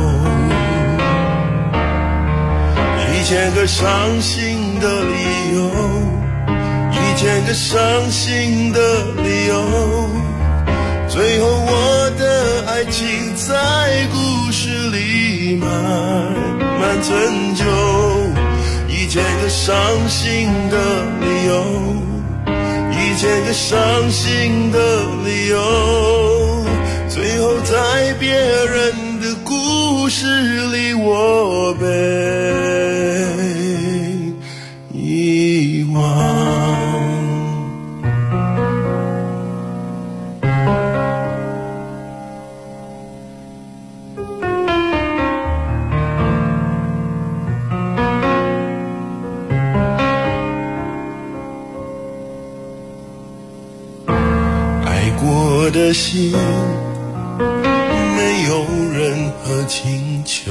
，1000个伤心的理由，1000个伤心的理由，最后我的爱情在故事里慢慢成就，1000个伤心的理由，1000个伤心的理由，最后在别人的故事里我被遗忘。我的心没有任何请求，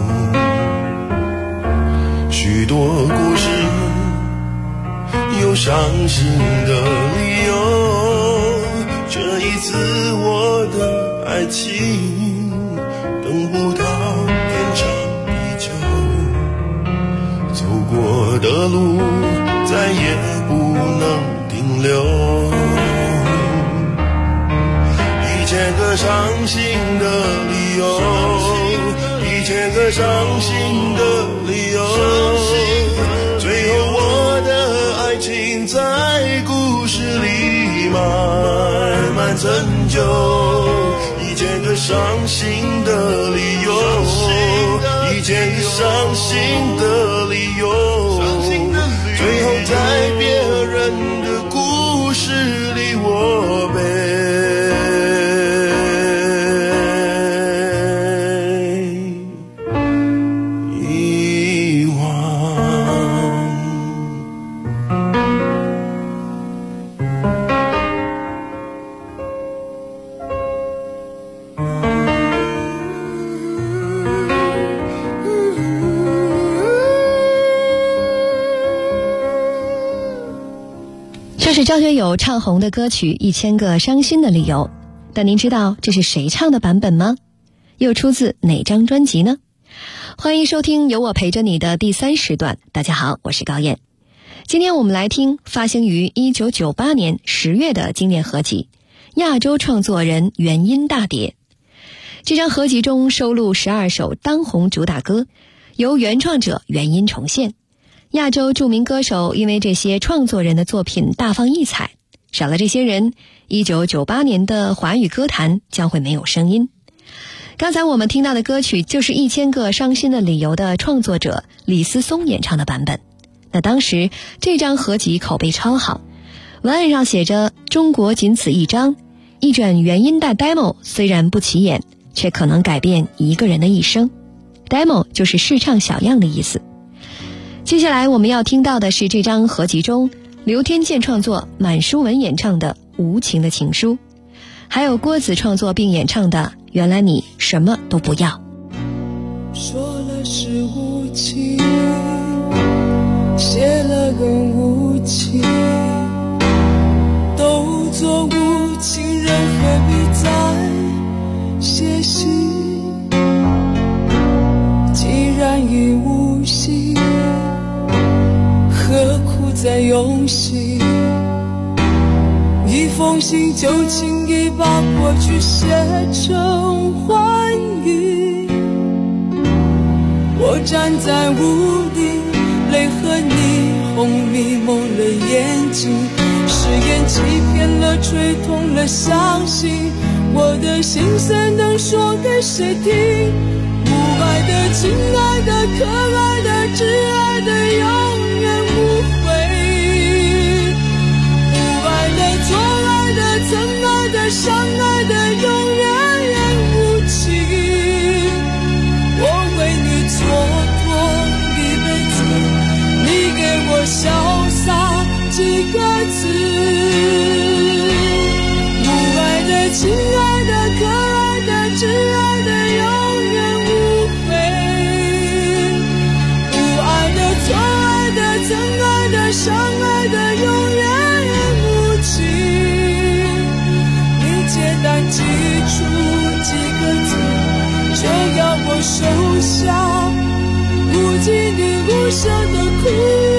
许多故事有伤心的理由，这一次我的爱情等不到天长地久，走过的路再也不能停留，1000个伤心的理由，1000个伤心的理由， 难成就，1000个伤心的理由，1000个伤心的理由，最后在别人的故事里我这是张学友唱红的歌曲《1000个伤心的理由》，但您知道这是谁唱的版本吗？又出自哪张专辑呢？欢迎收听由我陪着你的第3时段。大家好，我是高燕。今天我们来听发行于1998年10月的经典合集《亚洲创作人原音大碟》。这张合集中收录12首当红主打歌，由原创者原音重现。亚洲著名歌手因为这些创作人的作品大放异彩，少了这些人，1998年的华语歌坛将会没有声音。刚才我们听到的歌曲就是《1000个伤心的理由》的创作者李思松演唱的版本。那当时这张合集口碑超好，文案上写着中国仅此一张，一卷原音带 demo 虽然不起眼，却可能改变一个人的一生。 demo 就是试唱小样的意思。接下来我们要听到的是这张合集中刘天健创作，满书文演唱的《无情的情书》，还有郭子创作并演唱的《原来你什么都不要》。 说了是无情，写了更无情，都做无情人，何必再写信？既然已无心，何苦再用心？一封信就轻易把过去写成幻影。我站在屋顶，泪和霓虹迷蒙了眼睛，誓言欺骗了，吹痛了，相信我的心声能说给谁听？不爱的、亲爱的、可爱的、挚爱的，永远无悔。不爱的、错爱的、曾爱的、伤爱的，永远无情。我为你蹉跎一辈子，你给我潇洒几个字。不爱的、亲爱的、可爱的、挚爱的，永远无悔。不爱的、错爱的、曾爱的、伤爱的，永远无情。你简单记住几个字，就要我收下无尽的无声的哭。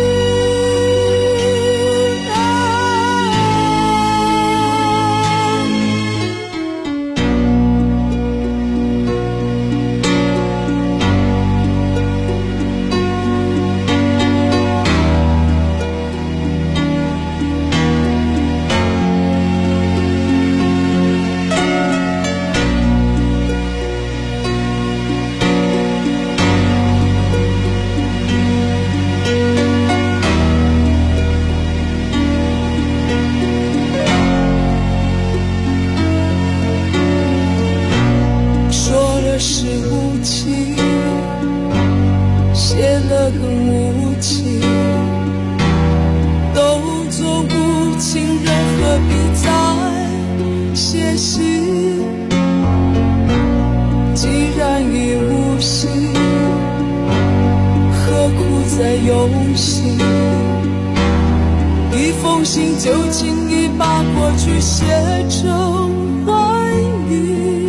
一封信就轻易把过去写成幻影。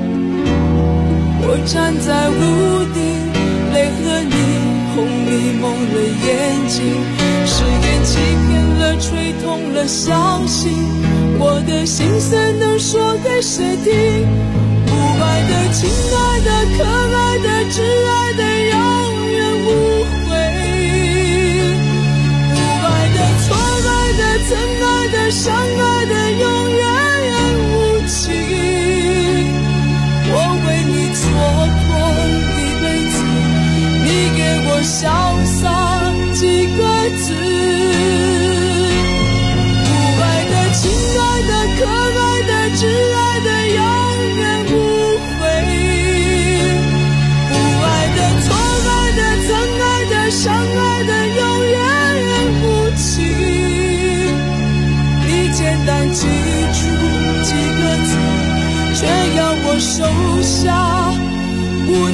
我站在屋顶，泪和霓虹迷蒙了眼睛，誓言欺骗了，吹痛了，相信我的心声能说给谁听？不爱的、亲爱的、可爱的、挚爱的，永远无悔。不爱的、错爱的、曾爱的、伤爱的，永远无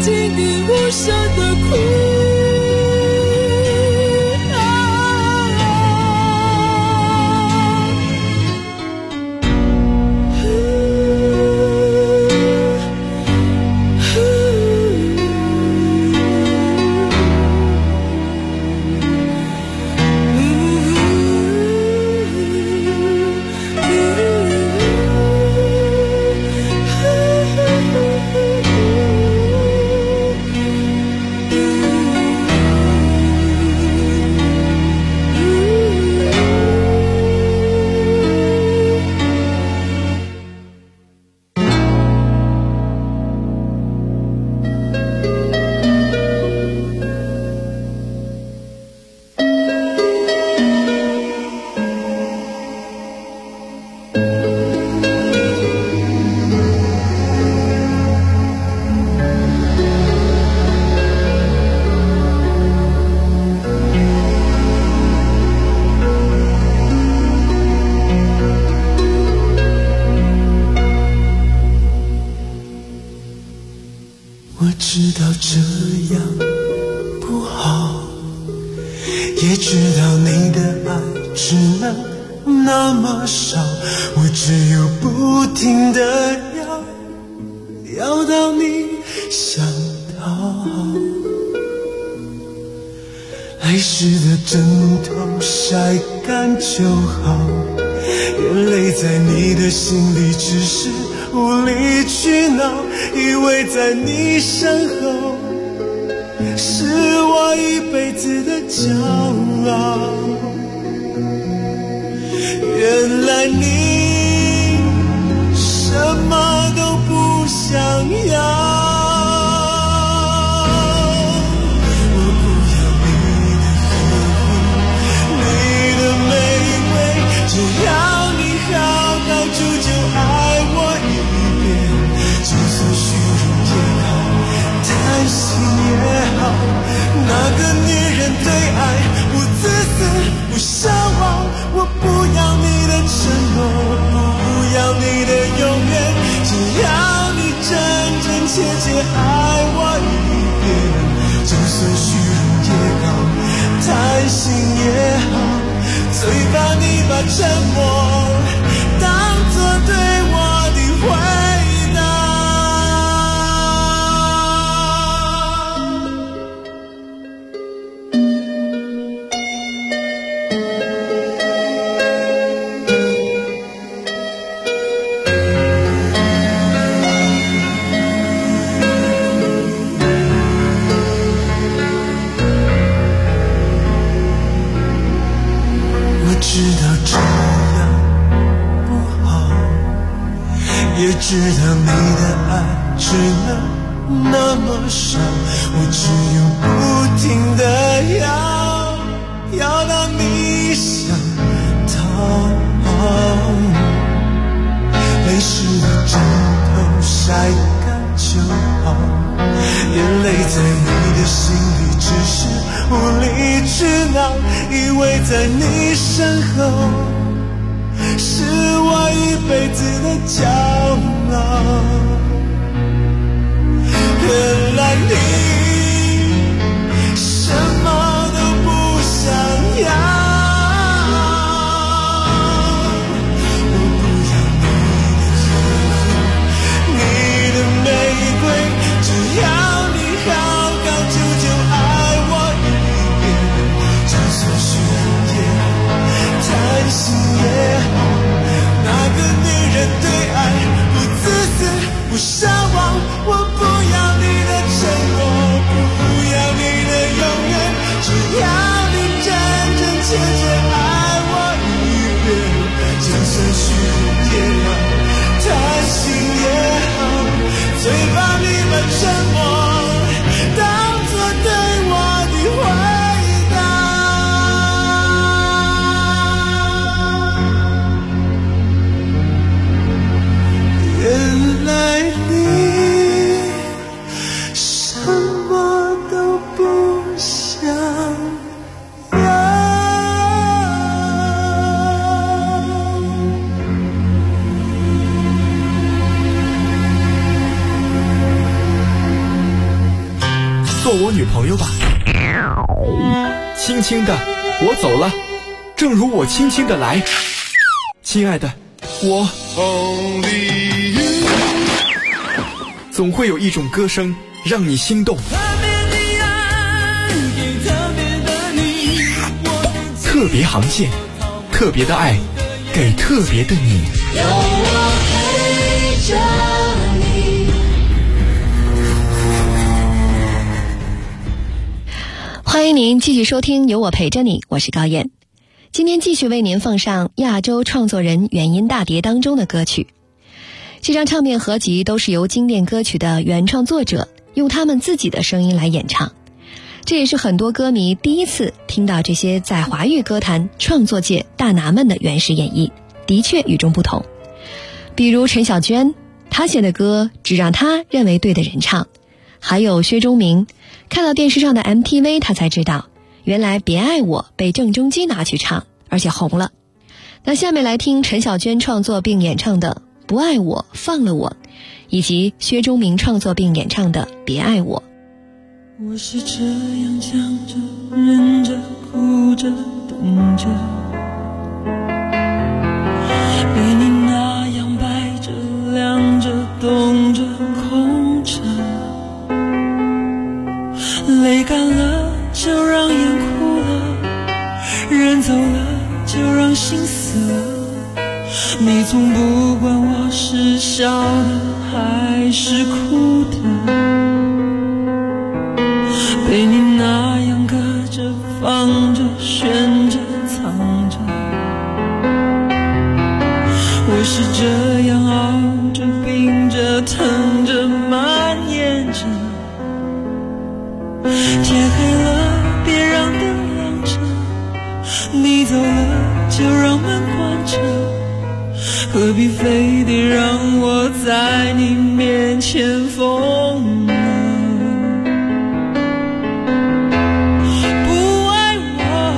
经你无声的哭。 我知道这样不好，也知道你的爱只能那么少，我只有不停地要到你想逃。泪湿的枕头晒干就好，眼泪在你的心里只是无理取闹，以为在你身后是我一辈子的骄傲。原来你什么都不想要，我不要你的呵护，你的玫瑰，只要你好好住就爱我一遍，就算虚荣也好，贪心也好，那个女人对爱不自私不奢望，我不要你的承诺，不要你的永远，只要你真真切切爱我一遍，就算虚荣也好，贪心也好，最怕你把沉默当作对我的回答。我知道这样不好，也知道你的爱只能那么少，我只有不停地要到你想逃。泪湿的枕头晒干就好，眼泪在你的心里只是无理取闹，以为在你身后是我一辈子的骄傲。原来你什么都不想要，我不要你的呵护，你的玫瑰，只要你好好久久爱我一遍，就算虚荣也好，贪心也好，那个女人对爱不自私不奢望，我不要你的承诺， 导游吧。轻轻的，我走了，正如我轻轻的来。亲爱的，我总会有一种歌声让你心动。特别航线，特别的爱，给特别的你。 有我陪着你。 欢迎您继续收听有我陪着你，我是高燕。今天继续为您奉上亚洲创作人原音大碟当中的歌曲。这张唱片合集都是由经典歌曲的原创作者用他们自己的声音来演唱，这也是很多歌迷第一次听到这些在华语歌坛创作界大拿们的原始演绎，的确与众不同。比如陈小娟，她写的歌只让她认为对的人唱，还有薛忠明，看到电视上的 MTV 他才知道原来别爱我被郑中基拿去唱，而且红了。那下面来听陈小娟创作并演唱的不爱我放了我，以及薛忠明创作并演唱的别爱我。 我是这样讲着忍着哭着等着，被你那样摆着亮着动着空着，泪干了就让眼哭了，人走了就让心死了，你从不管我是笑的还是哭的，被你那样搁着放着悬着藏着，我是这样熬着冰着疼着蔓延着，天黑了别让灯亮着，你走了就让门关着，何必非得让我在你面前疯了？不爱我，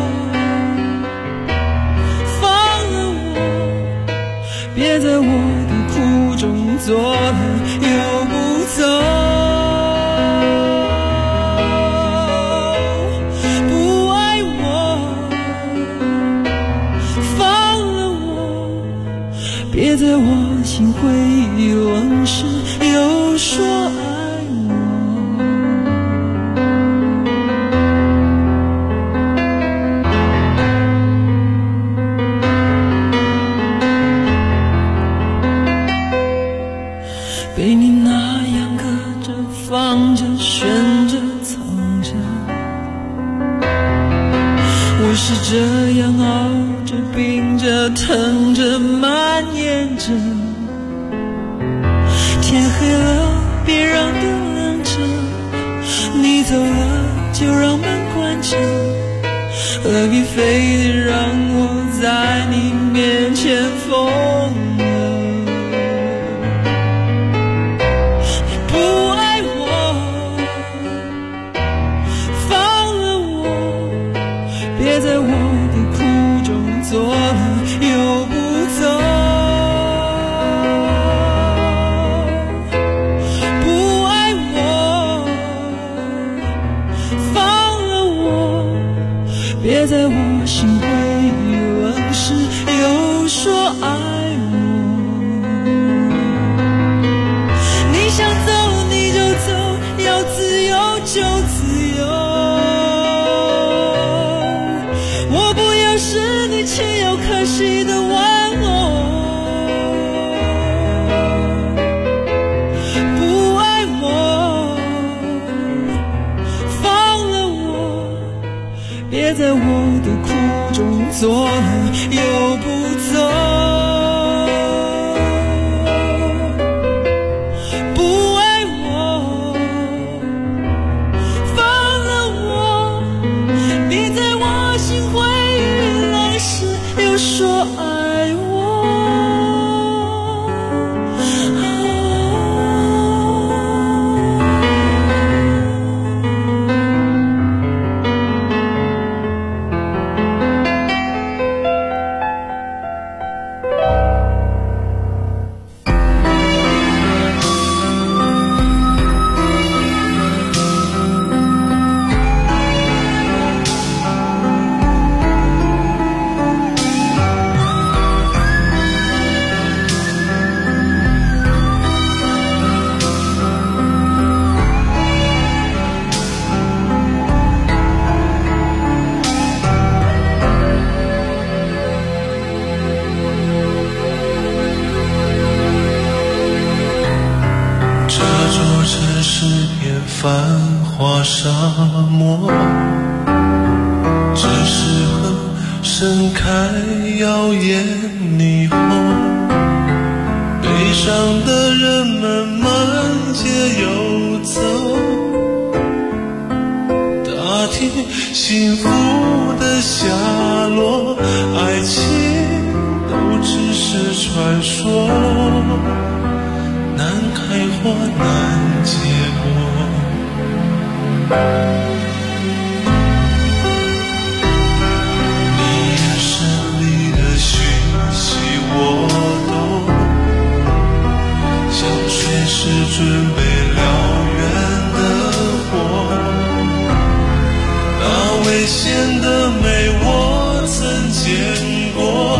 放了我，别在我的苦中作乐又不走。不爱我，放了我，别在我心灰意冷时又说爱我。被你那样搁着放着悬着藏着，我是这样熬着冰着疼着蔓延着，天黑了别让灯亮着，你走了就让门关着，何必非得让我在你面前疯了？你不爱我，放了我，别在我的苦中作乐又不走。不爱我，放了我，别在我心灰意冷时又说爱我。你想走你就走，要自由就自由，我不要是你情有可惜的玩偶。不爱我，放了我，别在我的苦中作乐又不走。不爱我，放了我，别在我心灰意冷时又说爱我。 耀眼霓虹，悲伤的人们满街游走，打听幸福的下落，爱情都只是传说，难开花难结果。是准备燎原的火，那危险的美我曾见过，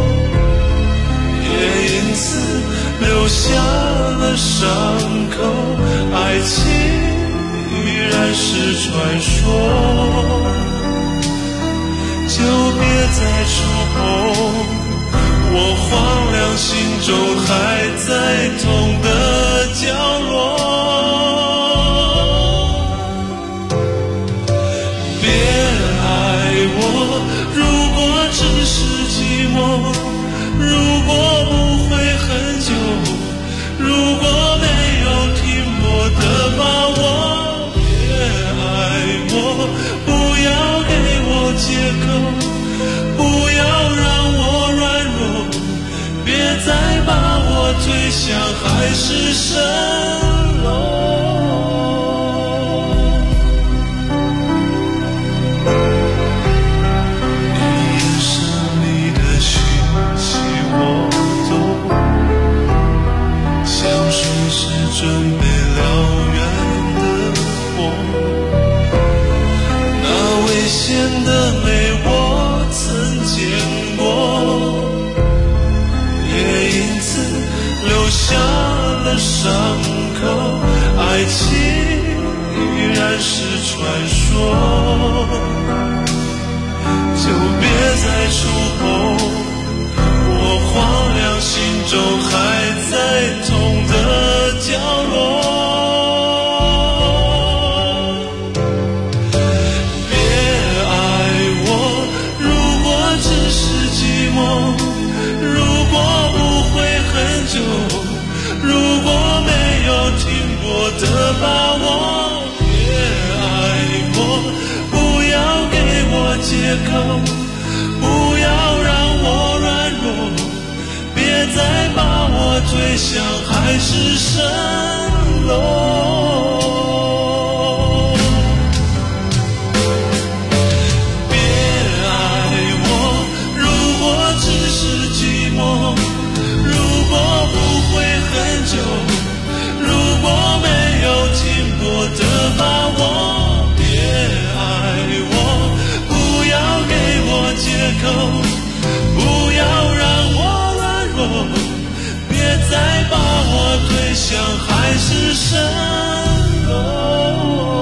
也因此留下了伤口，爱情依然是传说，就别再触碰我荒凉心中还在痛的角落，别爱我，如果只是寂寞，如果不会很久，如果没有停泊的把握，别爱我，不要给我借口，不要让我软弱，别再把我推向海市蜃楼。你眼神里的讯息我懂，像随时准备燎原的火，那危险的美我曾见过，留下了伤口，爱情依然是传说，就别再触碰我荒凉心中还在痛的角落，别爱我，如果只是寂寞，如果不会很久，如果没有停泊的把握，别爱我，不要给我借口，不要让我软弱，别再把我推向海市蜃楼。别爱我，如果只是寂寞，如果不会很久，如果没有停泊的把握，别爱我，不要给我借口，不要让我软弱，别再把我推向海市蜃楼。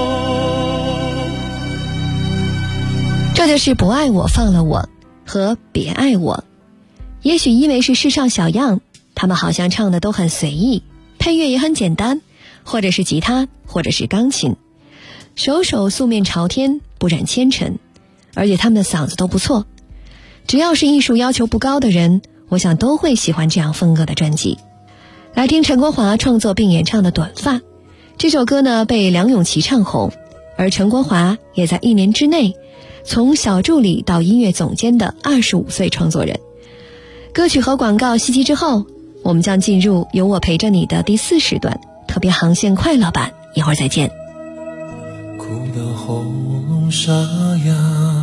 这就是不爱我放了我和别爱我。也许因为是世上小样，他们好像唱的都很随意，配乐也很简单，或者是吉他，或者是钢琴，首首素面朝天，不染纤尘，而且他们的嗓子都不错。只要是艺术要求不高的人，我想都会喜欢这样风格的专辑。来听陈国华创作并演唱的《短发》，这首歌呢被梁咏琪唱红，而陈国华也在1年之内从小助理到音乐总监的25岁创作人。歌曲和广告息息之后，我们将进入有我陪着你的第4时段特别航线快乐版，一会儿再见。 哭到喉咙沙哑，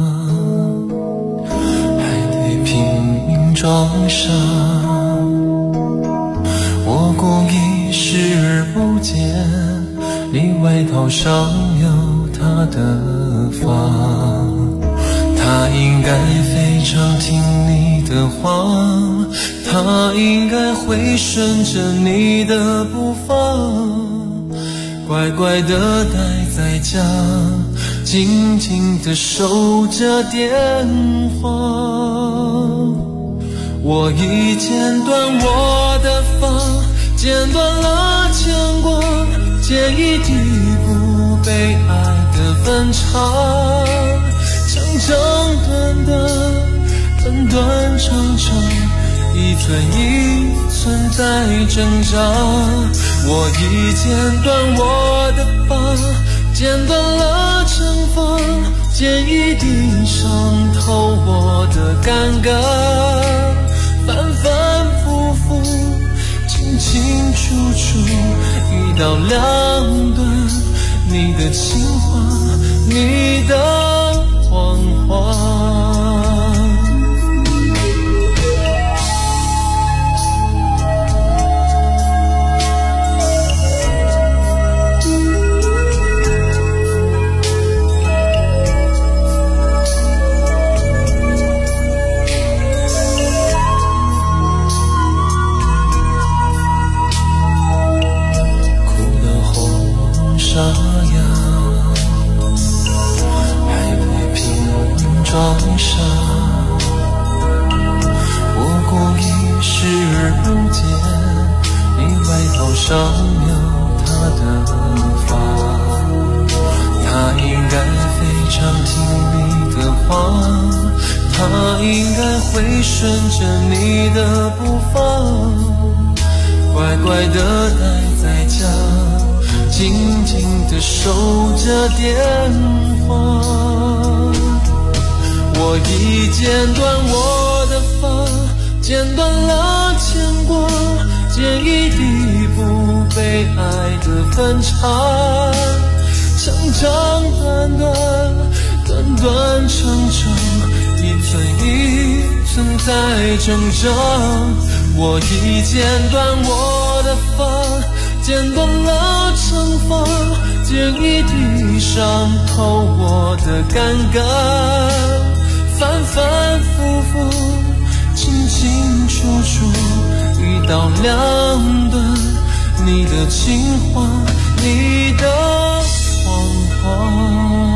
还得拼命装傻，我故意视而不见，你外套上有他的发，他应该非常听你的话，他应该会顺着你的步伐，乖乖地待在家，静静地守着电话。我已剪断我的发，剪断了牵挂，剪一地不被爱的分岔，长长短短，短断长长，一寸一寸在挣扎。我已剪断我的发，剪断了惩罚，剪一地伤透我的尴尬。反反复复，清清楚楚，一刀两断。你的情话，你的谎话。上了他的发，他应该非常听你的话，他应该会顺着你的步伐，乖乖地待在家，静静地守着电话。我已剪断我的发，剪断了牵挂，剪一地不被爱的分岔，长长短短，短短长长，一寸一寸在挣扎。我已剪断我的发，剪断了惩罚，剪一地伤透我的尴尬。反反复复，清清楚楚，一刀两断，你的情话，你的谎话。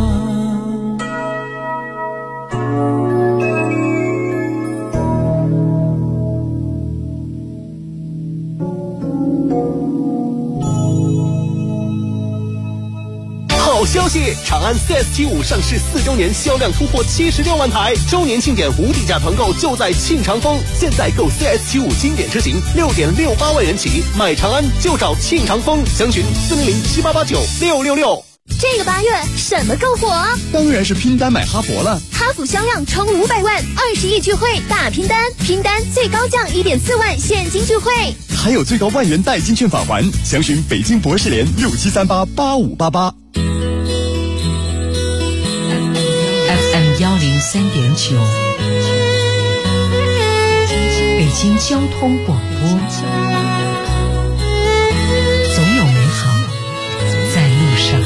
好消息！长安 CS75 上市4周年，销量突破76万台，周年庆典无底价团购就在庆长丰。现在购 CS75 经典车型6.68万元起，买长安就找庆长丰，详询40078896666。 这个8月什么更火？ 当然是拼单买哈弗了。 哈弗销量冲500万，20亿聚会大拼单，拼单最高降1.4万现金聚会， 还有最高万元代金券返还，详询北京博士联67388588。 FM 103.9，北京交通广播，总有美好在路上。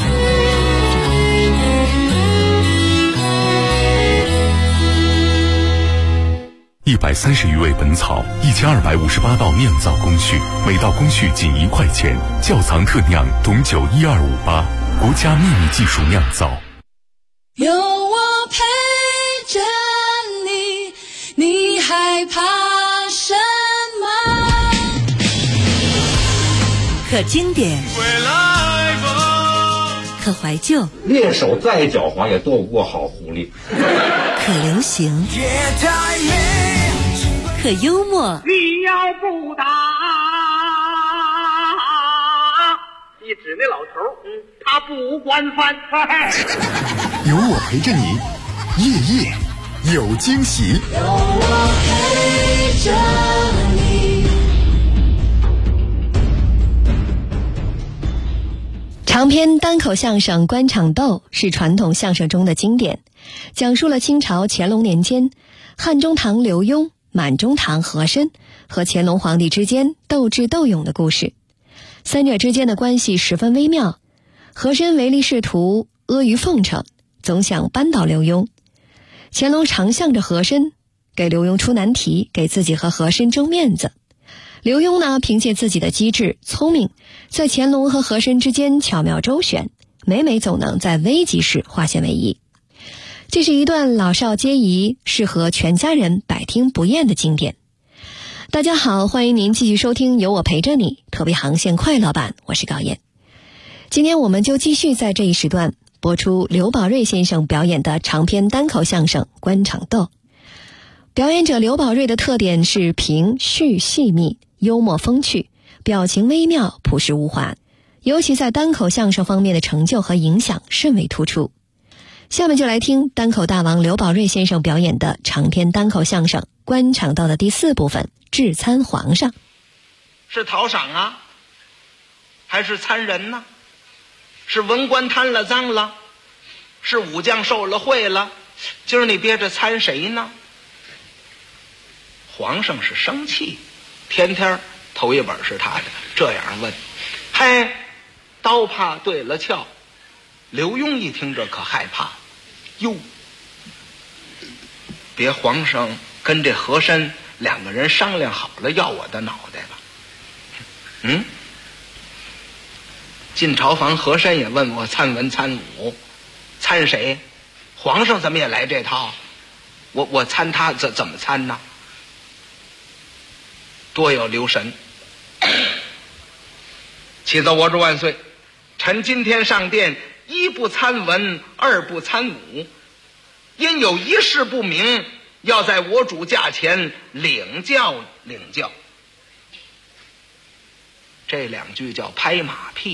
130余味本草，1258道酿造工序，每道工序仅1块钱。窖藏特酿董酒12588，国家秘密技术酿造。 有我陪着你，你害怕什么？ 可经典，可怀旧， 猎手再狡猾也斗不过好狐狸。 可流行，可幽默。 你要不打，你指那老头，他不惯犯。 有我陪着你，夜夜有惊喜。 有我陪着你。 长篇单口相声《官场斗》是传统相声中的经典，讲述了清朝乾隆年间汉中堂刘墉、满中堂和珅和乾隆皇帝之间斗智斗勇的故事。三者之间的关系十分微妙，和珅唯利是图，阿谀奉承，总想扳倒刘墉。乾隆常向着和珅，给刘墉出难题，给自己和和珅争面子。刘墉呢，凭借自己的机智聪明，在乾隆和和珅之间巧妙周旋，每每总能在危急时化险为夷。这是一段老少皆宜，适合全家人百听不厌的经典。大家好，欢迎您继续收听有我陪着你特别航线快乐版，我是高燕。今天我们就继续在这一时段播出刘宝瑞先生表演的长篇单口相声《官场斗》。 表演者刘宝瑞的特点是平叙细密、幽默风趣，表情微妙，朴实无华，尤其在单口相声方面的成就和影响甚为突出。下面就来听单口大王刘宝瑞先生表演的长篇单口相声《官场道》的第4部分《致参皇上》。 是讨赏啊，还是参人呢？是文官贪了赃了，是武将受了贿了，今儿你憋着参谁呢？皇上是生气，天天头一本是他的，这样问。嘿，刀怕对了鞘。刘墉一听这可害怕，哟，别皇上跟这和珅2个人商量好了要我的脑袋吧？进朝房，和珅也问我参文参武，参谁？皇上怎么也来这套？我参他怎么参呢？多有留神！启奏我主万岁，臣今天上殿，1不参文，2不参武，因有一事不明，要在我主驾前领教领教。这2句叫拍马屁。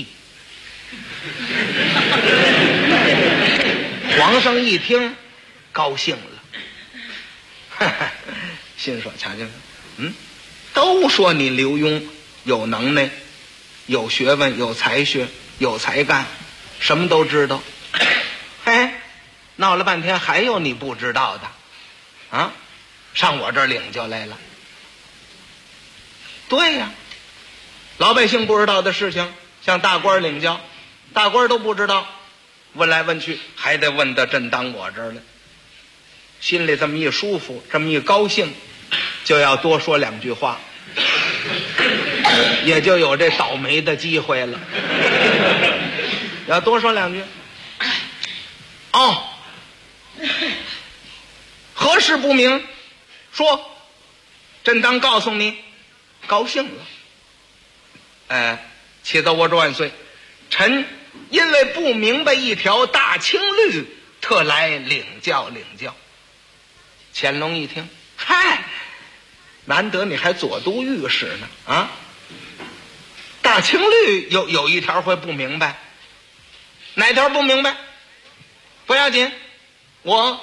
皇上一听高兴了，心说瞧瞧，都说你刘墉有能耐，有学问，有才学，有才干，什么都知道。嘿，闹了半天还有你不知道的啊？上我这儿领教来了。对呀，老百姓不知道的事情向大官领教，大官都不知道，问来问去还得问到真当我这儿来，心里这么一舒服，这么一高兴，就要多说2句话，也就有这倒霉的机会了。要多说2句。何事不明？说，朕当告诉你。高兴了。启奏我主万岁，臣因为不明白一条大清律，特来领教领教。乾隆一听，嗨，难得你还左都御史呢啊！大清律有一条会不明白，哪条不明白？不要紧，我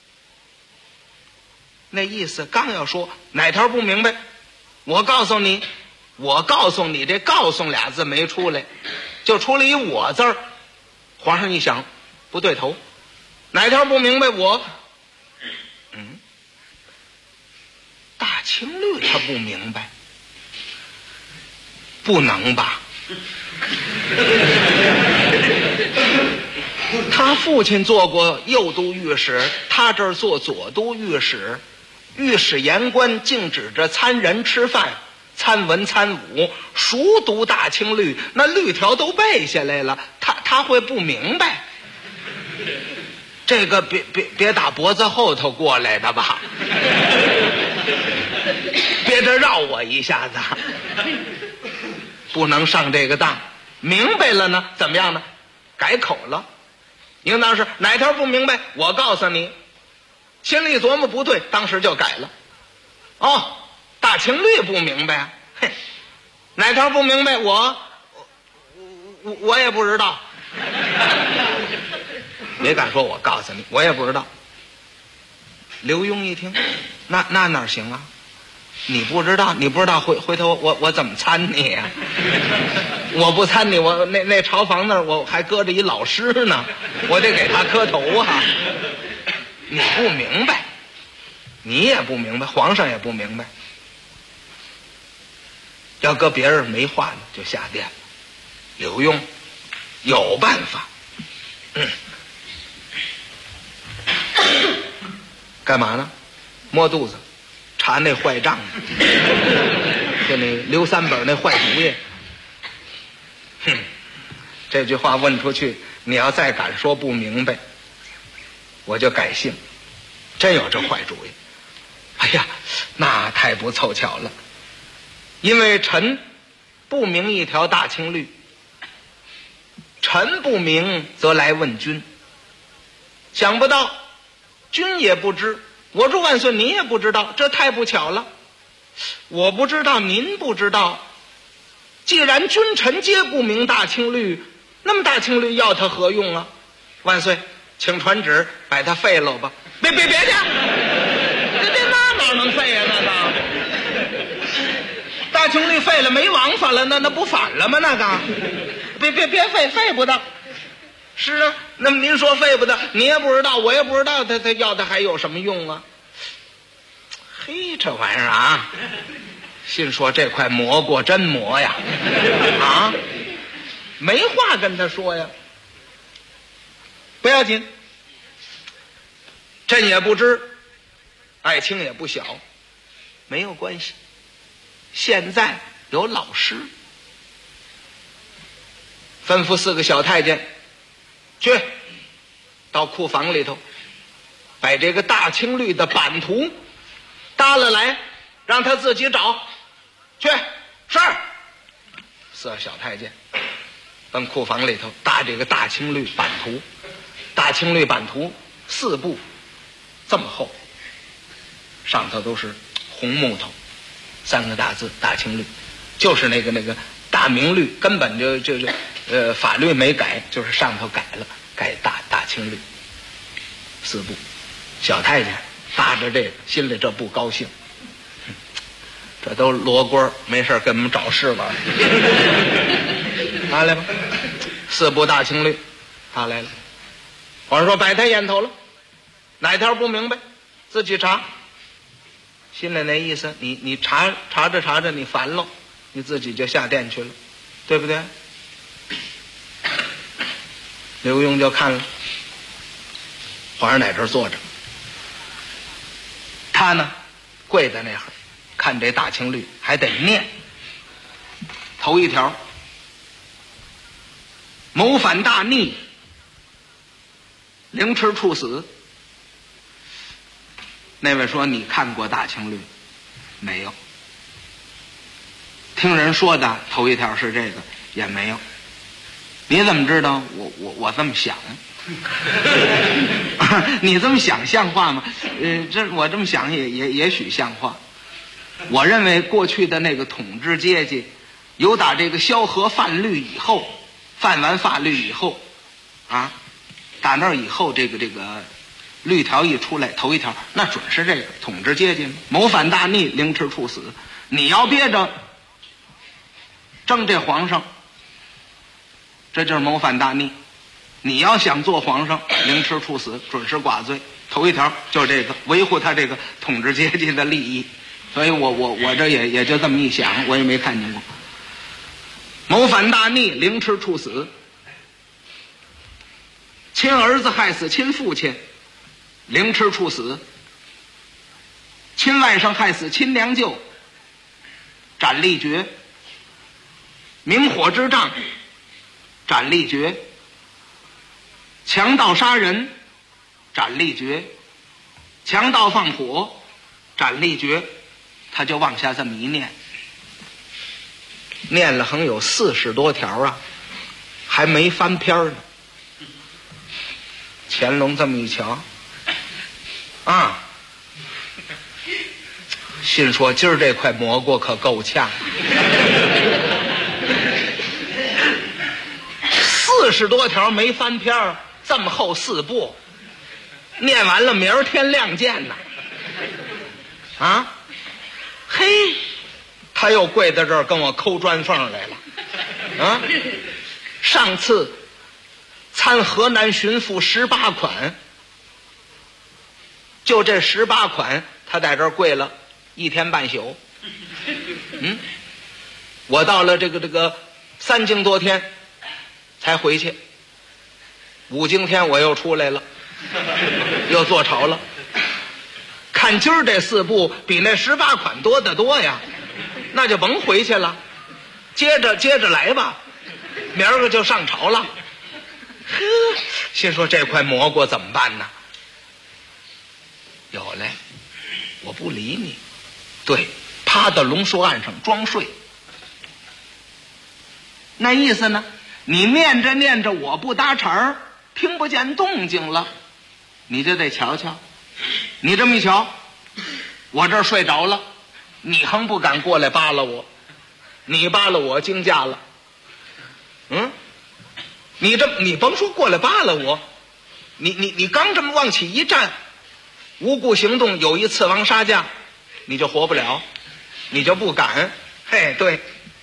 那意思刚要说哪条不明白，我告诉你，这告诉2字没出来，就出了一我字儿。皇上一想，不对头，哪条不明白？大清律他不明白，不能吧？他父亲做过右都御史，他这儿做左都御史，御史言官竟指着参人吃饭，参文参武，熟读大清律，那律条都背下来了，他会不明白？这个别打脖子后头过来的吧？别这绕我一下子，不能上这个当。明白了呢，怎么样呢？改口了。应当是哪条不明白，我告诉你。心里琢磨不对，当时就改了。大清律不明白啊，嘿，哪条不明白？我也不知道。别敢说我告诉你，我也不知道。刘墉一听，那哪行啊？你不知道，回头我怎么参你呀？我不参你，我那朝房那儿我还搁着一老师呢，我得给他磕头啊。你不明白，你也不明白，皇上也不明白。要搁别人没话呢，就下殿了。刘墉有办法，干嘛呢？摸肚子，查那坏账，就那刘三本那坏主意。这句话问出去，你要再敢说不明白，我就改姓。真有这坏主意。哎呀，那太不凑巧了，因为臣不明一条大清律，臣不明则来问君，想不到君也不知， 我祝万岁，您也不知道，这太不巧了。我不知道，您不知道。既然君臣皆不明大清律，那么大清律要它何用啊？万岁，请传旨把它废了吧。别去，这哪能废呀？那个大清律废了没王法了，那不反了吗？那个别废不得。是啊，那么您说废不得，你也不知道，我也不知道，他要它还有什么用啊？嘿，这玩意儿啊，心说这块磨过真磨呀，啊，没话跟他说呀。不要紧，朕也不知，爱卿也不小，没有关系。现在有老师，吩咐4个小太监去到库房里头，把这个大清律的版图搭了来，让他自己找去。是4个小太监奔库房里头搭这个大清律版图。大清律版图4部，这么厚，上头都是红木头，3个大字大清律，就是那个大明律，根本就法律没改，就是上头改了，改大清律4部。小太监搭着这个，心里这不高兴，这都罗锅，没事跟我们找事玩。拿来吧，4部大清律，他来了。皇上说摆他眼头了，哪条不明白自己查。心里那意思，你查着你烦了，你自己就下殿去了，对不对？刘墉就看了，皇上在这儿坐着，他呢跪在那儿看这大清律，还得念。头一条，谋反大逆，凌迟处死。那位说你看过大清律没有？听人说的头一条是这个，也没有。你怎么知道？我这么想。你这么想像话吗？我这么想也许像话。我认为过去的那个统治阶级，有打这个萧何犯律以后，犯完法律以后，啊，打那以后这个律条一出来，头一条那准是这个统治阶级谋反大逆，凌迟处死。你要憋着争这皇上，这就是谋反大逆。你要想做皇上，凌迟处死，准是寡罪。头一条就是这个，维护他这个统治阶级的利益。所以我这也就这么一想，我也没看见过。谋反大逆，凌迟处死。亲儿子害死亲父亲，凌迟处死。亲外甥害死亲娘舅，斩立决。明火之杖，斩立决。强盗杀人，斩立决。强盗放火，斩立决。他就往下这么一念，念了横有40多条啊，还没翻篇呢。乾隆这么一瞧，啊，心说今儿这块蘑菇可够呛，40多条没翻篇，这么厚4部，念完了明儿天亮见呐！啊，嘿，他又跪在这儿跟我抠砖缝来了，啊，上次参河南巡抚18款，就这18款，他在这儿跪了1天半宿。我到了这个3更多天才回去，5更天我又出来了，又坐朝了。看今儿这4部比那18款多得多呀，那就甭回去了，接着来吧，明儿个就上朝了。呵，心说这块蘑菇怎么办呢？有嘞，我不理你，对，趴到龙树岸上装睡。那意思呢，你念着念着我不搭茬儿，听不见动静了，你就得瞧瞧， 你这么一瞧，我这儿睡着了，你横不敢过来扒拉我，你扒拉我惊驾了。你甭说过来扒拉我，你刚这么往起一站，无故行动有一刺王杀驾，你就活不了，你就不敢。嘿，对，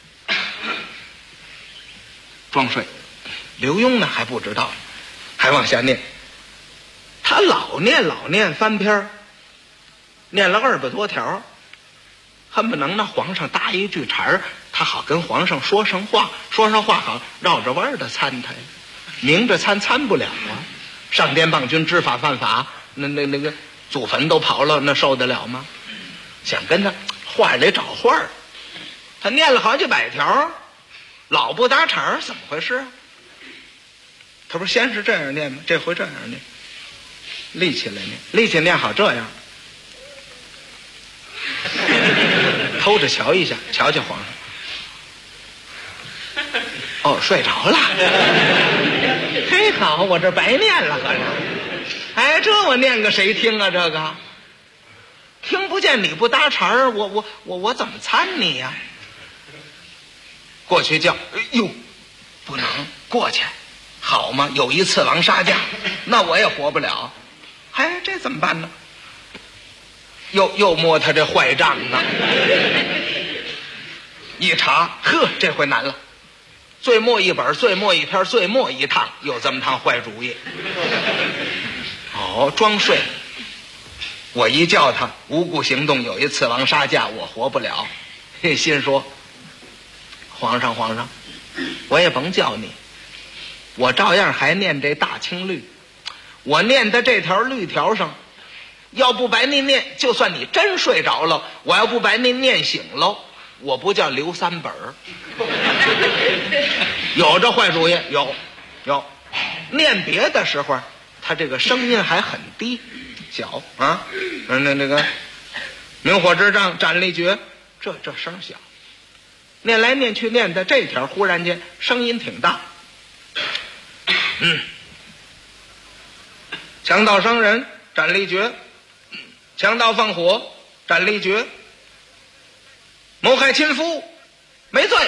装睡。刘墉呢还不知道，还往下念，他老念翻篇，念了200多条，恨不能那皇上搭一句茬儿，他好跟皇上说上话好绕着弯的参他呀，明着参不了啊！上殿谤君，知法犯法，那个祖坟都跑了，那受得了吗？想跟他话里找话，他念了好几百条，老不搭茬，怎么回事啊？他不是先是这样念吗？这回这样念，立起来念，立起念好这样，偷着瞧一下，瞧瞧皇上。哦，睡着了。嘿，好，我这白念了，合着。哎，这我念个谁听啊？这个听不见，你不搭茬儿，我怎么参你呀？过去叫，哎呦，不能过去，好吗？有一刺王杀驾，那我也活不了。哎，这怎么办呢？又摸他这坏账呢。一查，呵，这回难了。最末一本，最末一篇，最末一趟，有这么趟坏主意。哦，装睡。我一叫他无故行动，有一刺王杀驾，我活不了。心说，皇上，我也甭叫你，我照样还念这大清律。我念的这条律条上，要不白您念，就算你真睡着了，我要不白您念醒喽，我不叫留3本。有这坏主意，有。念别的时候，他这个声音还很低小啊，那个明火之杖斩立决，这声小。念来念去念的这条，忽然间声音挺大。强盗伤人斩立决，强盗放火斩立决，谋害亲夫没罪。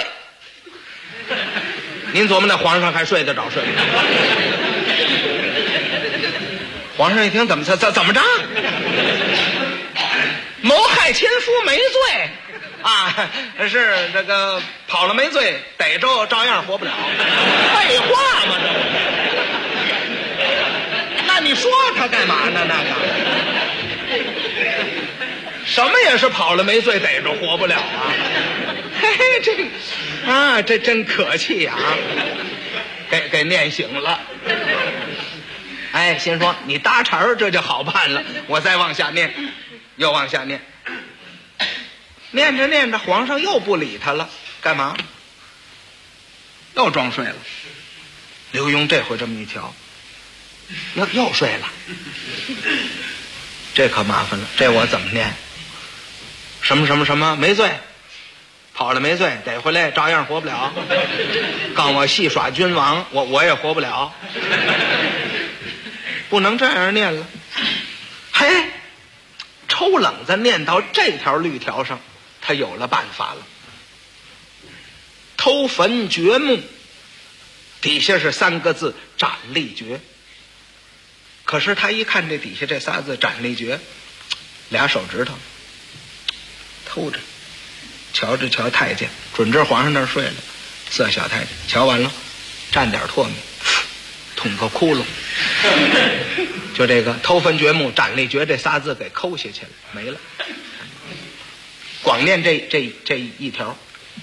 您琢磨那皇上还睡得着睡不着？皇上一听怎么着？谋害亲夫没罪啊？是这个跑了没罪，逮着照样活不了。废话嘛，这那你说他干嘛呢？那个什么也是跑了没罪，逮着活不了啊？嘿，这真可气啊！给念醒了。哎，心说你搭茬儿，这就好办了。我再往下念，又往下念，念着，皇上又不理他了，干嘛？又装睡了。刘墉这回这么一瞧，又睡了，这可麻烦了，这我怎么念？什么没罪，跑了没罪，逮回来照样活不了。告我戏耍君王，我也活不了。不能这样念了。嘿，抽冷子念到这条律条上，他有了办法了。偷坟掘墓，底下是3个字斩立决。可是他一看这底下这仨字斩立决，2手指头偷着瞧着瞧太监，准知皇上那儿睡了，色小太监瞧完了，蘸点唾沫，捅个窟窿，就这个偷坟掘墓斩立决这仨字给抠下去了，没了。光念这一条，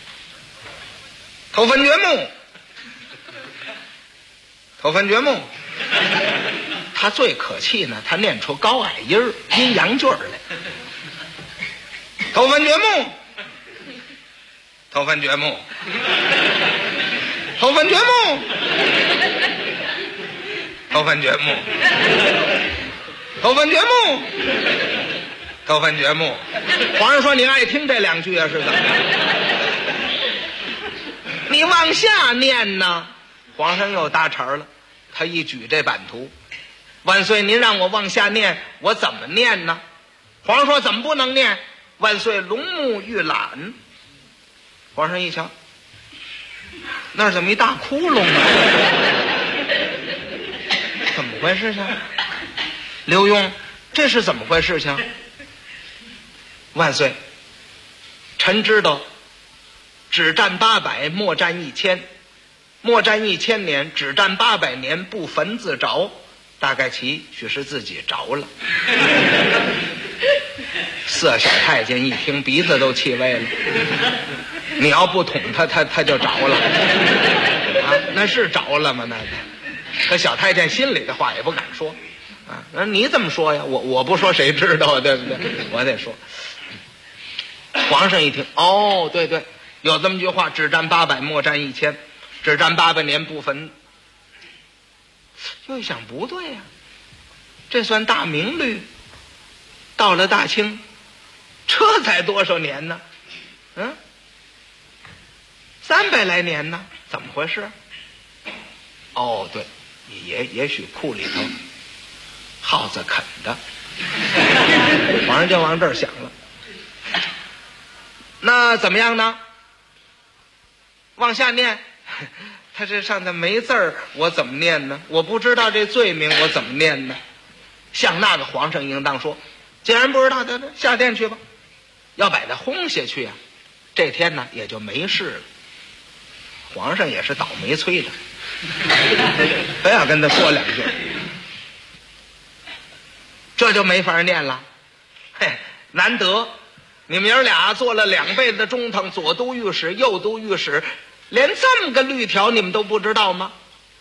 偷坟掘墓，偷坟掘墓。他最可气呢，他念出高矮音儿、阴阳句儿来。偷坟掘墓，偷坟掘墓，偷坟掘墓，偷坟掘墓，偷坟掘墓，偷坟掘墓。皇上说你爱听这2句啊，是怎么着？你往下念呢，皇上又搭茬了。他一举这版图， 万岁，您让我往下念，我怎么念呢？皇上说怎么不能念？万岁龙目玉览。皇上一瞧，那儿怎么一大窟窿啊？怎么回事情？刘墉，这是怎么回事情？万岁，臣知道只占800，莫占1000，莫占1000年，只占800年，不焚自着。大概其许是自己着了。四小太监一听，鼻子都气歪了。你要不捅他就着了啊？那是着了吗？那可小太监心里的话也不敢说啊。那你怎么说呀？我不说谁知道，对不对？我得说。皇上一听，哦，对对，有这么句话，只占800，莫占1000，只占800年，不焚。又一想，不对呀，这算大明律，到了大清，这才多少年呢？300来年呢？怎么回事？哦，对，也许库里头耗子啃的。皇上就往这儿想了。那怎么样呢？往下念。他这上头没字儿，我怎么念呢？我不知道这罪名，我怎么念呢？像那个皇上应当说，既然不知道，得下殿去吧。要把他轰下去啊，这天呢也就没事了。皇上也是倒霉催的，非要跟他说两句，这就没法念了。嘿，难得你们爷俩做了2辈子的中堂，左都御史，右都御史，连这么个律条你们都不知道吗？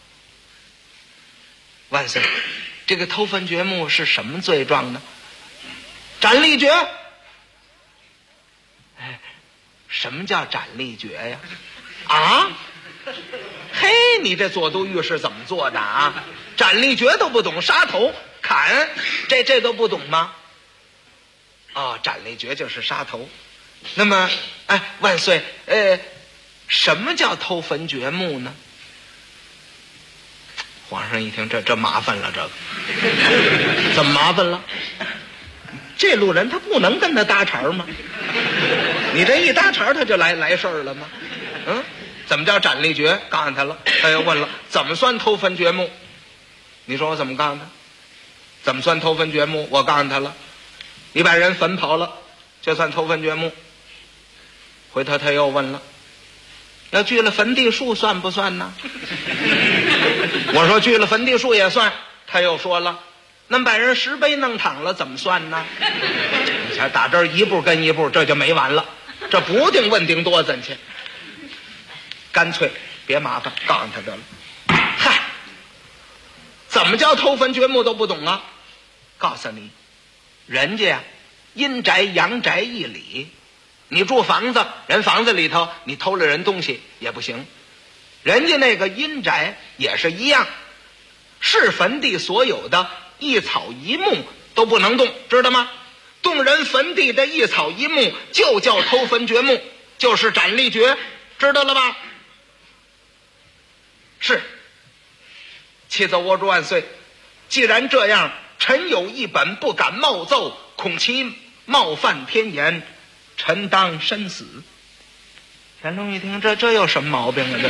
万岁，这个偷坟掘墓是什么罪状呢？斩立决。哎，什么叫斩立决呀？啊？嘿，你这左都御史怎么做的啊？斩立决都不懂，杀头砍，这都不懂吗？哦，斩立决就是杀头。那么，哎，万岁，什么叫偷坟掘墓呢？皇上一听，这麻烦了，这个怎么麻烦了？这路人他不能跟他搭茬吗？你这一搭茬他就来事儿了吗？怎么叫斩立决？告诉他了，他又问了，怎么算偷坟掘墓？你说我怎么告诉他？怎么算偷坟掘墓？我告诉他了，你把人坟刨了，就算偷坟掘墓。回头他又问了，要锯了坟地树算不算呢？我说锯了坟地树也算。他又说了，那么把人石碑弄躺了怎么算呢？你瞧，打这儿一步跟一步，这就没完了，这不定问定多咱去。干脆别麻烦，告诉他得了。嗨，怎么叫偷坟掘墓都不懂啊？告诉你，人家呀，阴宅阳宅一理。你住房子，人房子里头你偷了人东西也不行，人家那个阴宅也是一样，是坟地所有的一草一木都不能动，知道吗？动人坟地的一草一木就叫偷坟掘墓，就是斩立决，知道了吧？是。启奏我主万岁，既然这样，臣有一本不敢冒奏，恐其冒犯天言，臣当身死。乾隆一听，这有什么毛病啊？这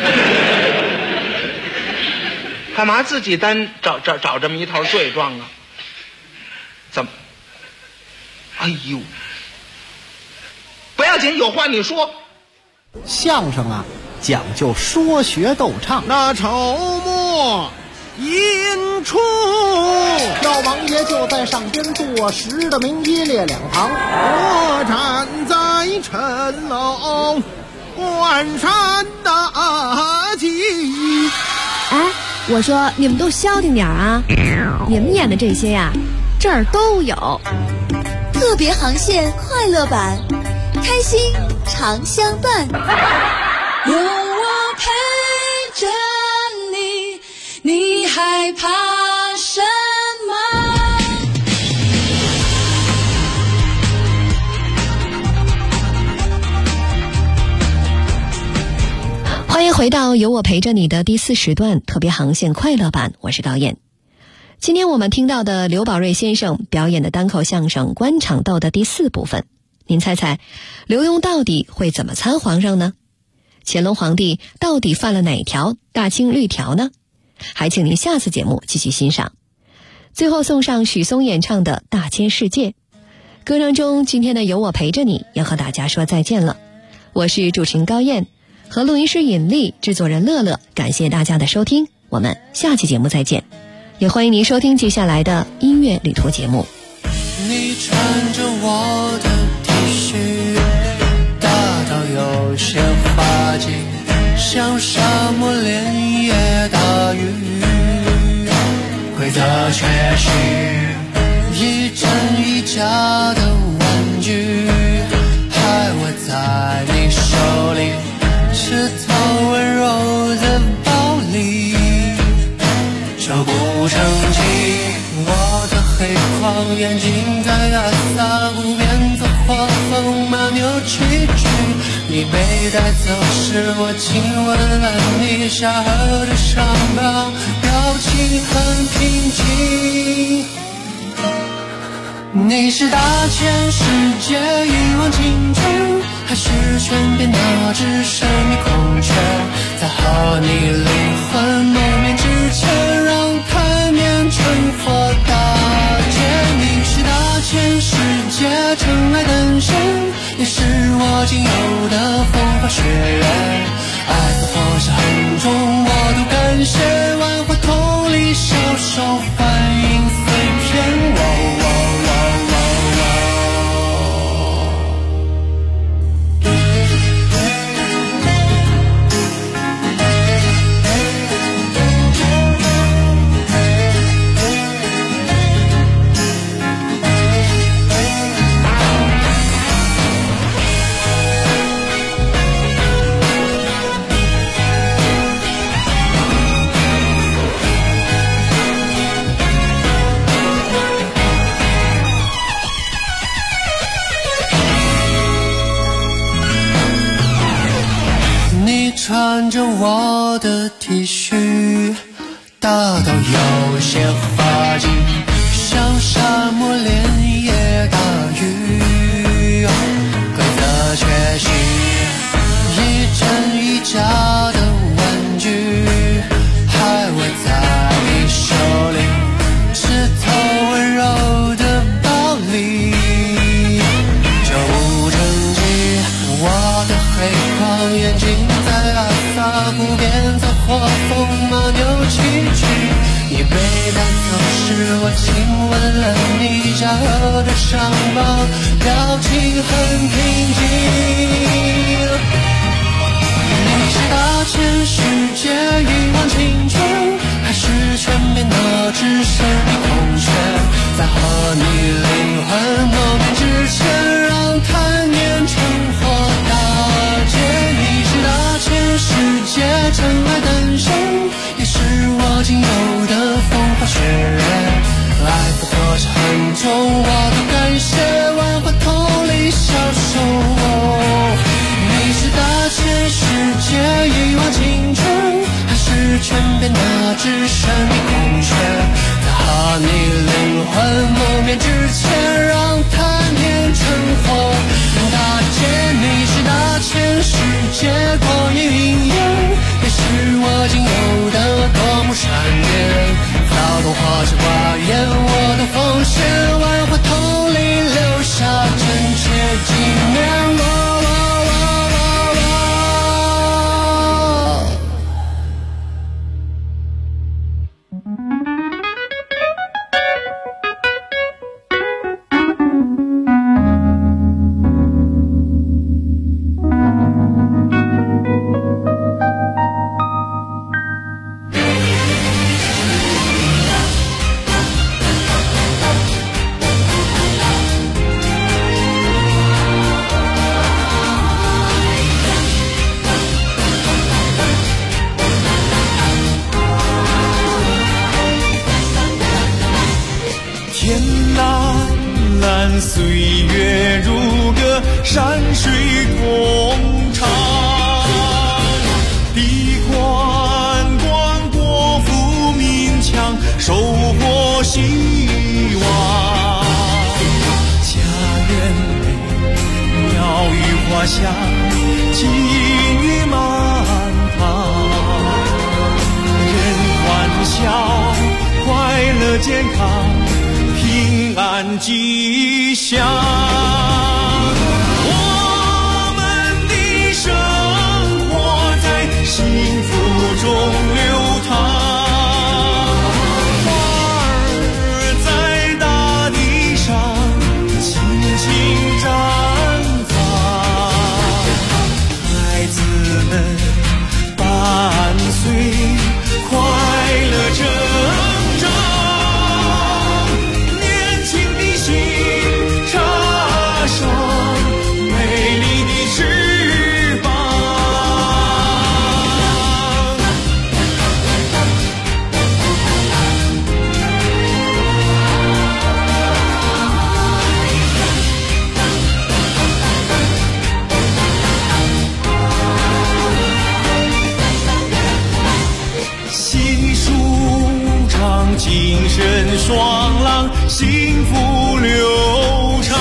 干嘛自己单找这么一套罪状啊？怎么？哎呦，不要紧，有话你说。 相声啊，讲究说学逗唱。 那筹末引出， 老王爷就在上边坐实的明一列两旁， 我站在陈楼观山大计。 哎，我说你们都消停点啊！你们演的这些呀，这儿都有。 特别航线快乐版，开心常相伴。 有我陪着你，你害怕什么？ 欢迎回到有我陪着你的第4时段特别航线快乐版，我是高燕。 今天我们听到的刘宝瑞先生表演的单口相声《官场斗》的第4部分，您猜猜刘墉到底会怎么参皇上呢？乾隆皇帝到底犯了哪条大清律条呢？还请您下次节目继续欣赏。最后送上许嵩演唱的《大千世界》。歌声中，今天的有我陪着你要和大家说再见了。我是主持人高燕，和录音师尹丽，制作人乐乐，感谢大家的收听，我们下期节目再见。也欢迎您收听接下来的音乐旅途节目。 你穿着我的 T 恤，大到有些滑稽，像沙漠连夜大雨，规则却是一真一假的玩具，还握在你手里，是头温柔的暴力，这不成器。我的黑框眼睛在阿萨湖边做画风马扭曲曲，你被带走时我亲吻了你下颌的伤疤，表情很平静。你是大千世界一往情深，还是全边那只神秘孔雀，在和你灵魂谋面之前，让贪念成佛大劫。你是大千世界尘埃诞生，也是我仅有的风花雪月，爱似佛下很重，我都感谢，万花筒里小手幻影碎片。穿着我的 T 恤，大到有些滑稽，像沙漠连夜大雨，规则却是一真一假的玩具，还握在你手里，是头温柔的暴力，这无成绩。我的黑框眼睛在阿萨湖边做画风马扭曲曲，你被带走时我亲吻了你下颌的伤疤，表情很平静。你是大千世界一往情深，还是全边那只神秘孔雀，在和你灵魂谋面之前，让贪念成火大劫。你是大千世界尘埃诞生，也是我仅有的风花雪月，爱似佛下很重，我都感谢，万花筒里小手。你是大千世界一往情深，还是全边那只神秘孔雀，在和你灵魂谋面之前，让贪念成火大劫。你是大千世界光阴云烟，也是我仅有的夺目闪电，骚动或是挂眼，我的奉献，万花筒里留下真切纪念。 岁月如歌，山水共唱。地宽广，国富民强，收获希望。家园内鸟语花香，金玉满堂，人欢笑，快乐健康，平安吉祥。我们的生活在幸福中流淌。精神爽朗，幸福流畅，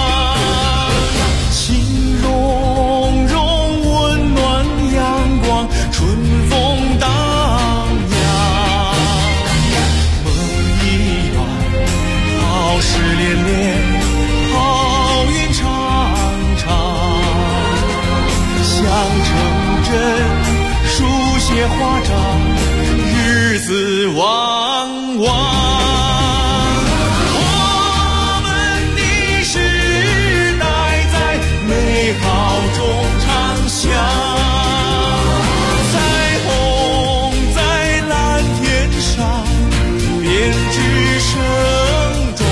情融融，温暖阳光，春风荡漾。梦一圆，好事连连，好运常常。想成真，书写华章，日子旺旺。我们的时代在美好中长相，彩虹在蓝天上编织盛装。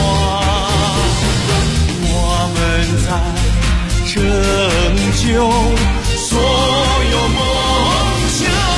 我们在拯救所有梦想。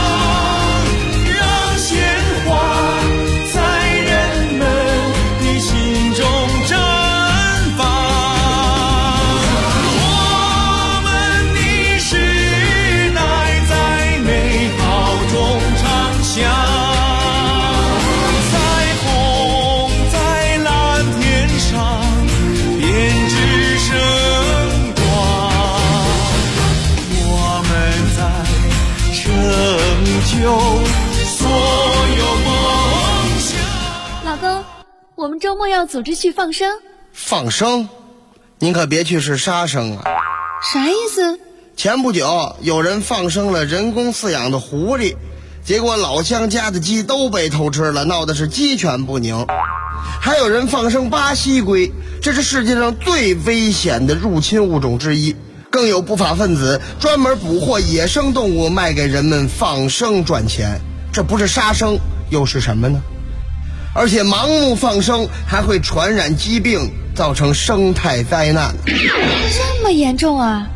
老公，我们周末要组织去放生。 放生？您可别去是杀生啊！ 啥意思？ 前不久有人放生了人工饲养的狐狸，结果老乡家的鸡都被偷吃了，闹的是鸡犬不宁。还有人放生巴西龟，这是世界上最危险的入侵物种之一。更有不法分子专门捕获野生动物卖给人们放生赚钱，这不是杀生又是什么呢？而且盲目放生还会传染疾病，造成生态灾难。 这么严重啊？